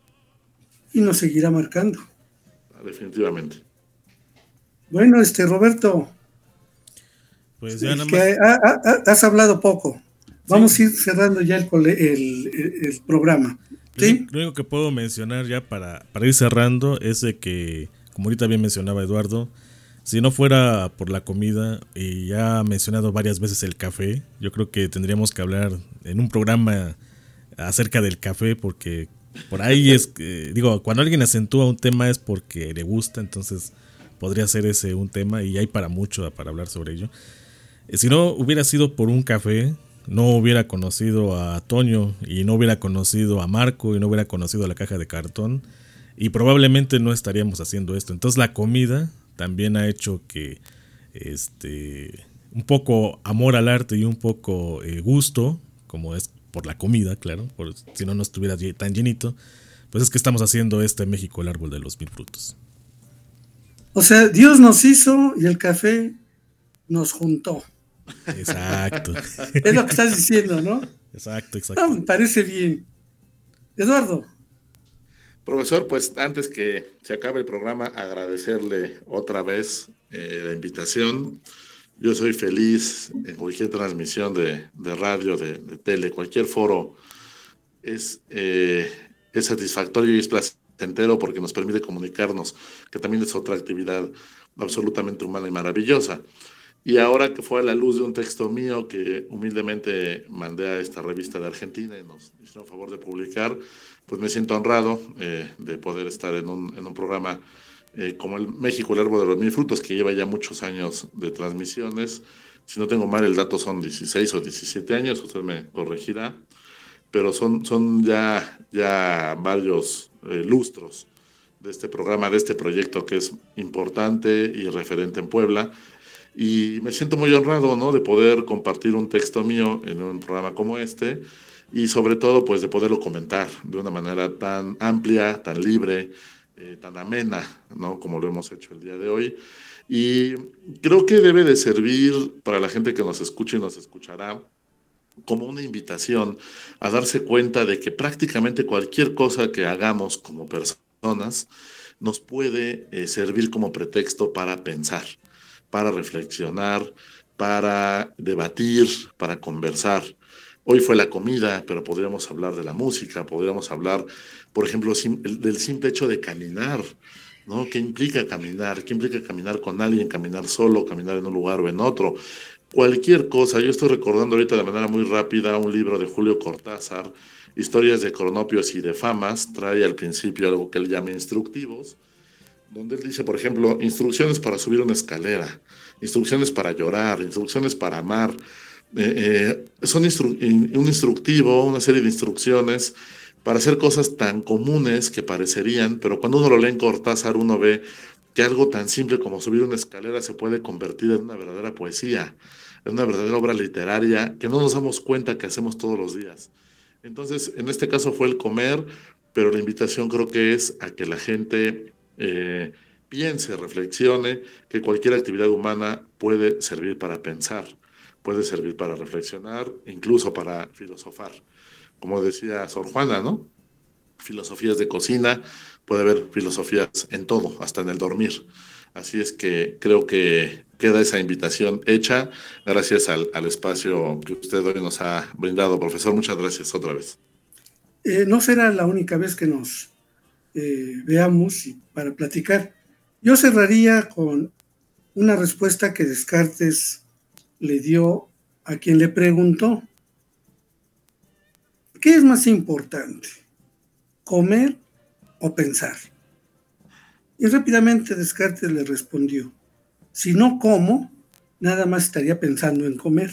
Y nos seguirá marcando. Definitivamente. Bueno, este Roberto, pues ya nada más. Que ha, ha, has hablado poco. Vamos sí. a ir cerrando ya el, el, el programa. ¿Sí? Lo único que puedo mencionar ya para, para ir cerrando es de que, como ahorita bien mencionaba Eduardo, si no fuera por la comida, y ya ha mencionado varias veces el café, yo creo que tendríamos que hablar en un programa acerca del café, porque por ahí es, eh, digo, cuando alguien acentúa un tema es porque le gusta, entonces podría ser ese un tema y hay para mucho para hablar sobre ello. Eh, si no hubiera sido por un café, no hubiera conocido a Toño y no hubiera conocido a Marco y no hubiera conocido a la caja de cartón y probablemente no estaríamos haciendo esto. Entonces la comida también ha hecho que este un poco amor al arte y un poco eh, gusto, como es por la comida, claro, por, si no no estuviera tan llenito, pues es que estamos haciendo este México el árbol de los mil frutos. O sea, Dios nos hizo y el café nos juntó. Exacto. Es lo que estás diciendo, ¿no? Exacto, exacto. No, me parece bien. Eduardo. Profesor, pues antes que se acabe el programa, agradecerle otra vez eh, la invitación. Yo soy feliz en cualquier transmisión de, de radio, de, de tele, cualquier foro. Es, eh, es satisfactorio y es placentero porque nos permite comunicarnos, que también es otra actividad absolutamente humana y maravillosa. Y ahora que fue a la luz de un texto mío que humildemente mandé a esta revista de Argentina y nos hicieron favor de publicar, pues me siento honrado eh, de poder estar en un, en un programa eh, como el México, el árbol de los mil frutos, que lleva ya muchos años de transmisiones. Si no tengo mal el dato son dieciséis o diecisiete años, usted me corregirá, pero son, son ya, ya varios eh, lustros de este programa, de este proyecto que es importante y referente en Puebla. Y me siento muy honrado, ¿no?, de poder compartir un texto mío en un programa como este y sobre todo pues de poderlo comentar de una manera tan amplia, tan libre, eh, tan amena, ¿no?, como lo hemos hecho el día de hoy. Y creo que debe de servir para la gente que nos escuche y nos escuchará como una invitación a darse cuenta de que prácticamente cualquier cosa que hagamos como personas nos puede eh, servir como pretexto para pensar, para reflexionar, para debatir, para conversar. Hoy fue la comida, pero podríamos hablar de la música, podríamos hablar, por ejemplo, sim- el- del simple hecho de caminar, ¿no? ¿Qué implica caminar? ¿Qué implica caminar con alguien, caminar solo, caminar en un lugar o en otro? Cualquier cosa. Yo estoy recordando ahorita de manera muy rápida un libro de Julio Cortázar, Historias de cronopios y de famas, trae al principio algo que él llama instructivos, donde él dice, por ejemplo, instrucciones para subir una escalera, instrucciones para llorar, instrucciones para amar. Eh, eh, son instru- in- un instructivo, una serie de instrucciones para hacer cosas tan comunes que parecerían, pero cuando uno lo lee en Cortázar, uno ve que algo tan simple como subir una escalera se puede convertir en una verdadera poesía, en una verdadera obra literaria que no nos damos cuenta que hacemos todos los días. Entonces, en este caso fue el comer, pero la invitación creo que es a que la gente eh, piense, reflexione, que cualquier actividad humana puede servir para pensar, puede servir para reflexionar, incluso para filosofar. Como decía Sor Juana, ¿no? Filosofías de cocina, puede haber filosofías en todo, hasta en el dormir. Así es que creo que queda esa invitación hecha gracias al, al espacio que usted hoy nos ha brindado, profesor. Muchas gracias otra vez. Eh, no será la única vez que nos eh, veamos y para platicar. Yo cerraría con una respuesta que Descartes le dio a quien le preguntó, ¿qué es más importante, comer o pensar? Y rápidamente Descartes le respondió, si no como, nada más estaría pensando en comer.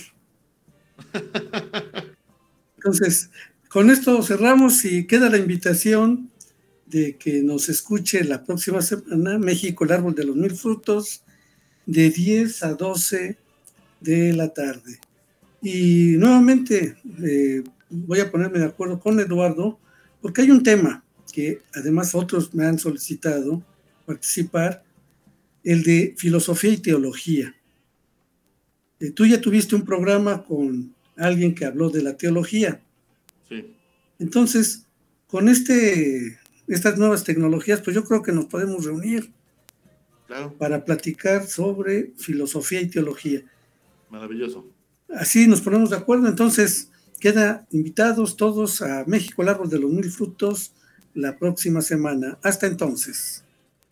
Entonces, con esto cerramos y queda la invitación de que nos escuche la próxima semana, México, el árbol de los mil frutos, de diez a doce de la tarde. Y nuevamente eh, voy a ponerme de acuerdo con Eduardo, porque hay un tema que además otros me han solicitado participar, el de filosofía y teología. Eh, tú ya tuviste un programa con alguien que habló de la teología. Sí. Entonces, con este, estas nuevas tecnologías, pues yo creo que nos podemos reunir Claro, para platicar sobre filosofía y teología. maravilloso. Así nos ponemos de acuerdo, entonces queda invitados todos a México, el árbol de los mil frutos, la próxima semana. Hasta entonces.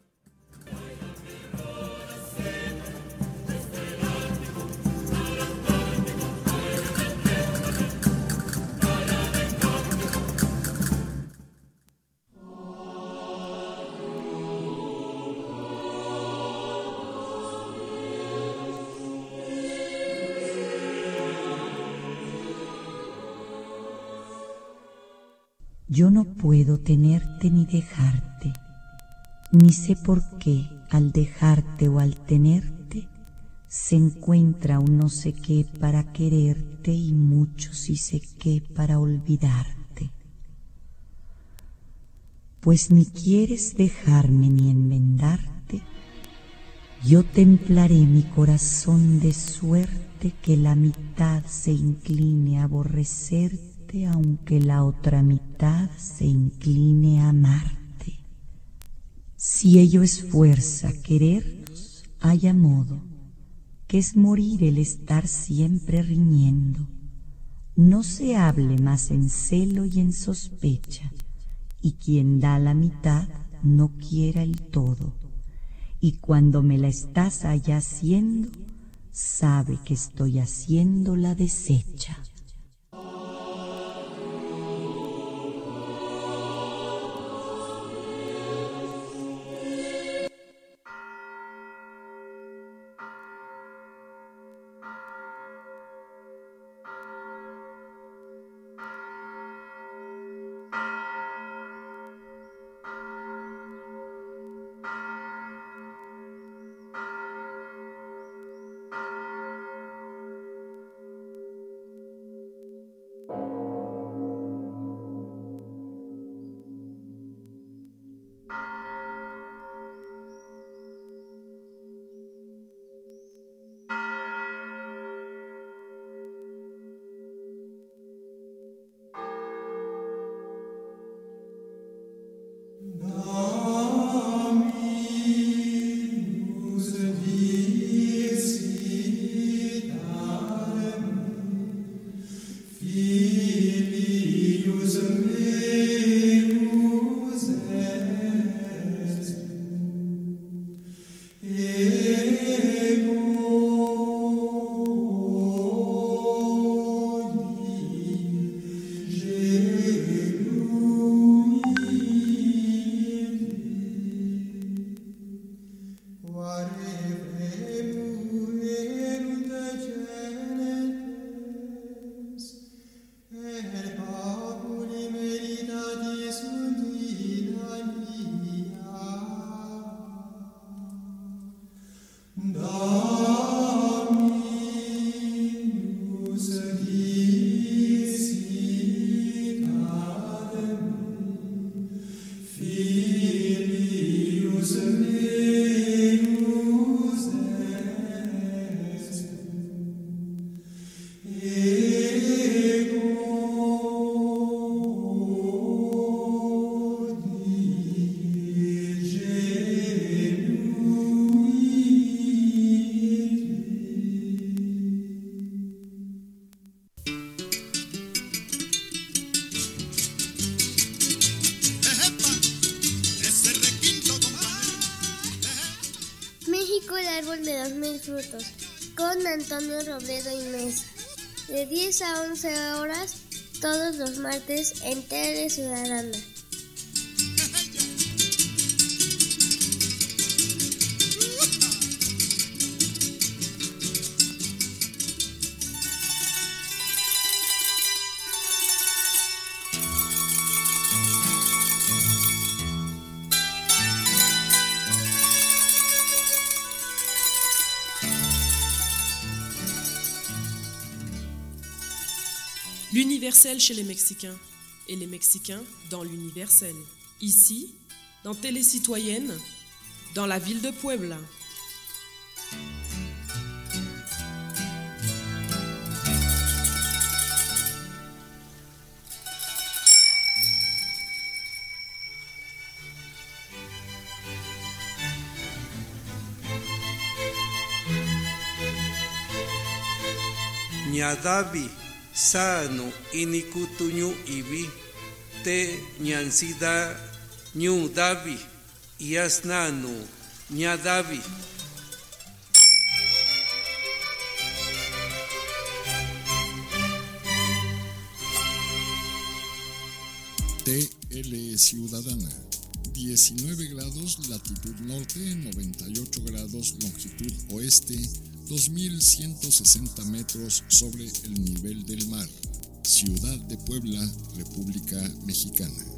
Yo no puedo tenerte ni dejarte, ni sé por qué al dejarte o al tenerte se encuentra un no sé qué para quererte y mucho sí sé qué para olvidarte. Pues ni quieres dejarme ni enmendarte, yo templaré mi corazón de suerte que la mitad se incline a aborrecerte, aunque la otra mitad se incline a amarte. Si ello es fuerza, querernos, haya modo, que es morir el estar siempre riñendo. No se hable más en celo y en sospecha, y quien da la mitad no quiera el todo. Y cuando me la estás allá haciendo, sabe que estoy haciendo la deshecha. México, el árbol de los mil frutos, con Antonio Robledo y Mesa, de diez a once horas, todos los martes en Tele Ciudadana. L'universel chez les Mexicains et les Mexicains dans l'universel. Ici, dans Télé Citoyenne, dans la ville de Puebla. Ñadavi sano inikutuñu ibi te ñansida ñu davi yasnanu ñadavi. T L Ciudadana, diecinueve grados latitud norte, noventa y ocho grados longitud oeste, dos mil ciento sesenta metros sobre el nivel del mar. Ciudad de Puebla, República Mexicana.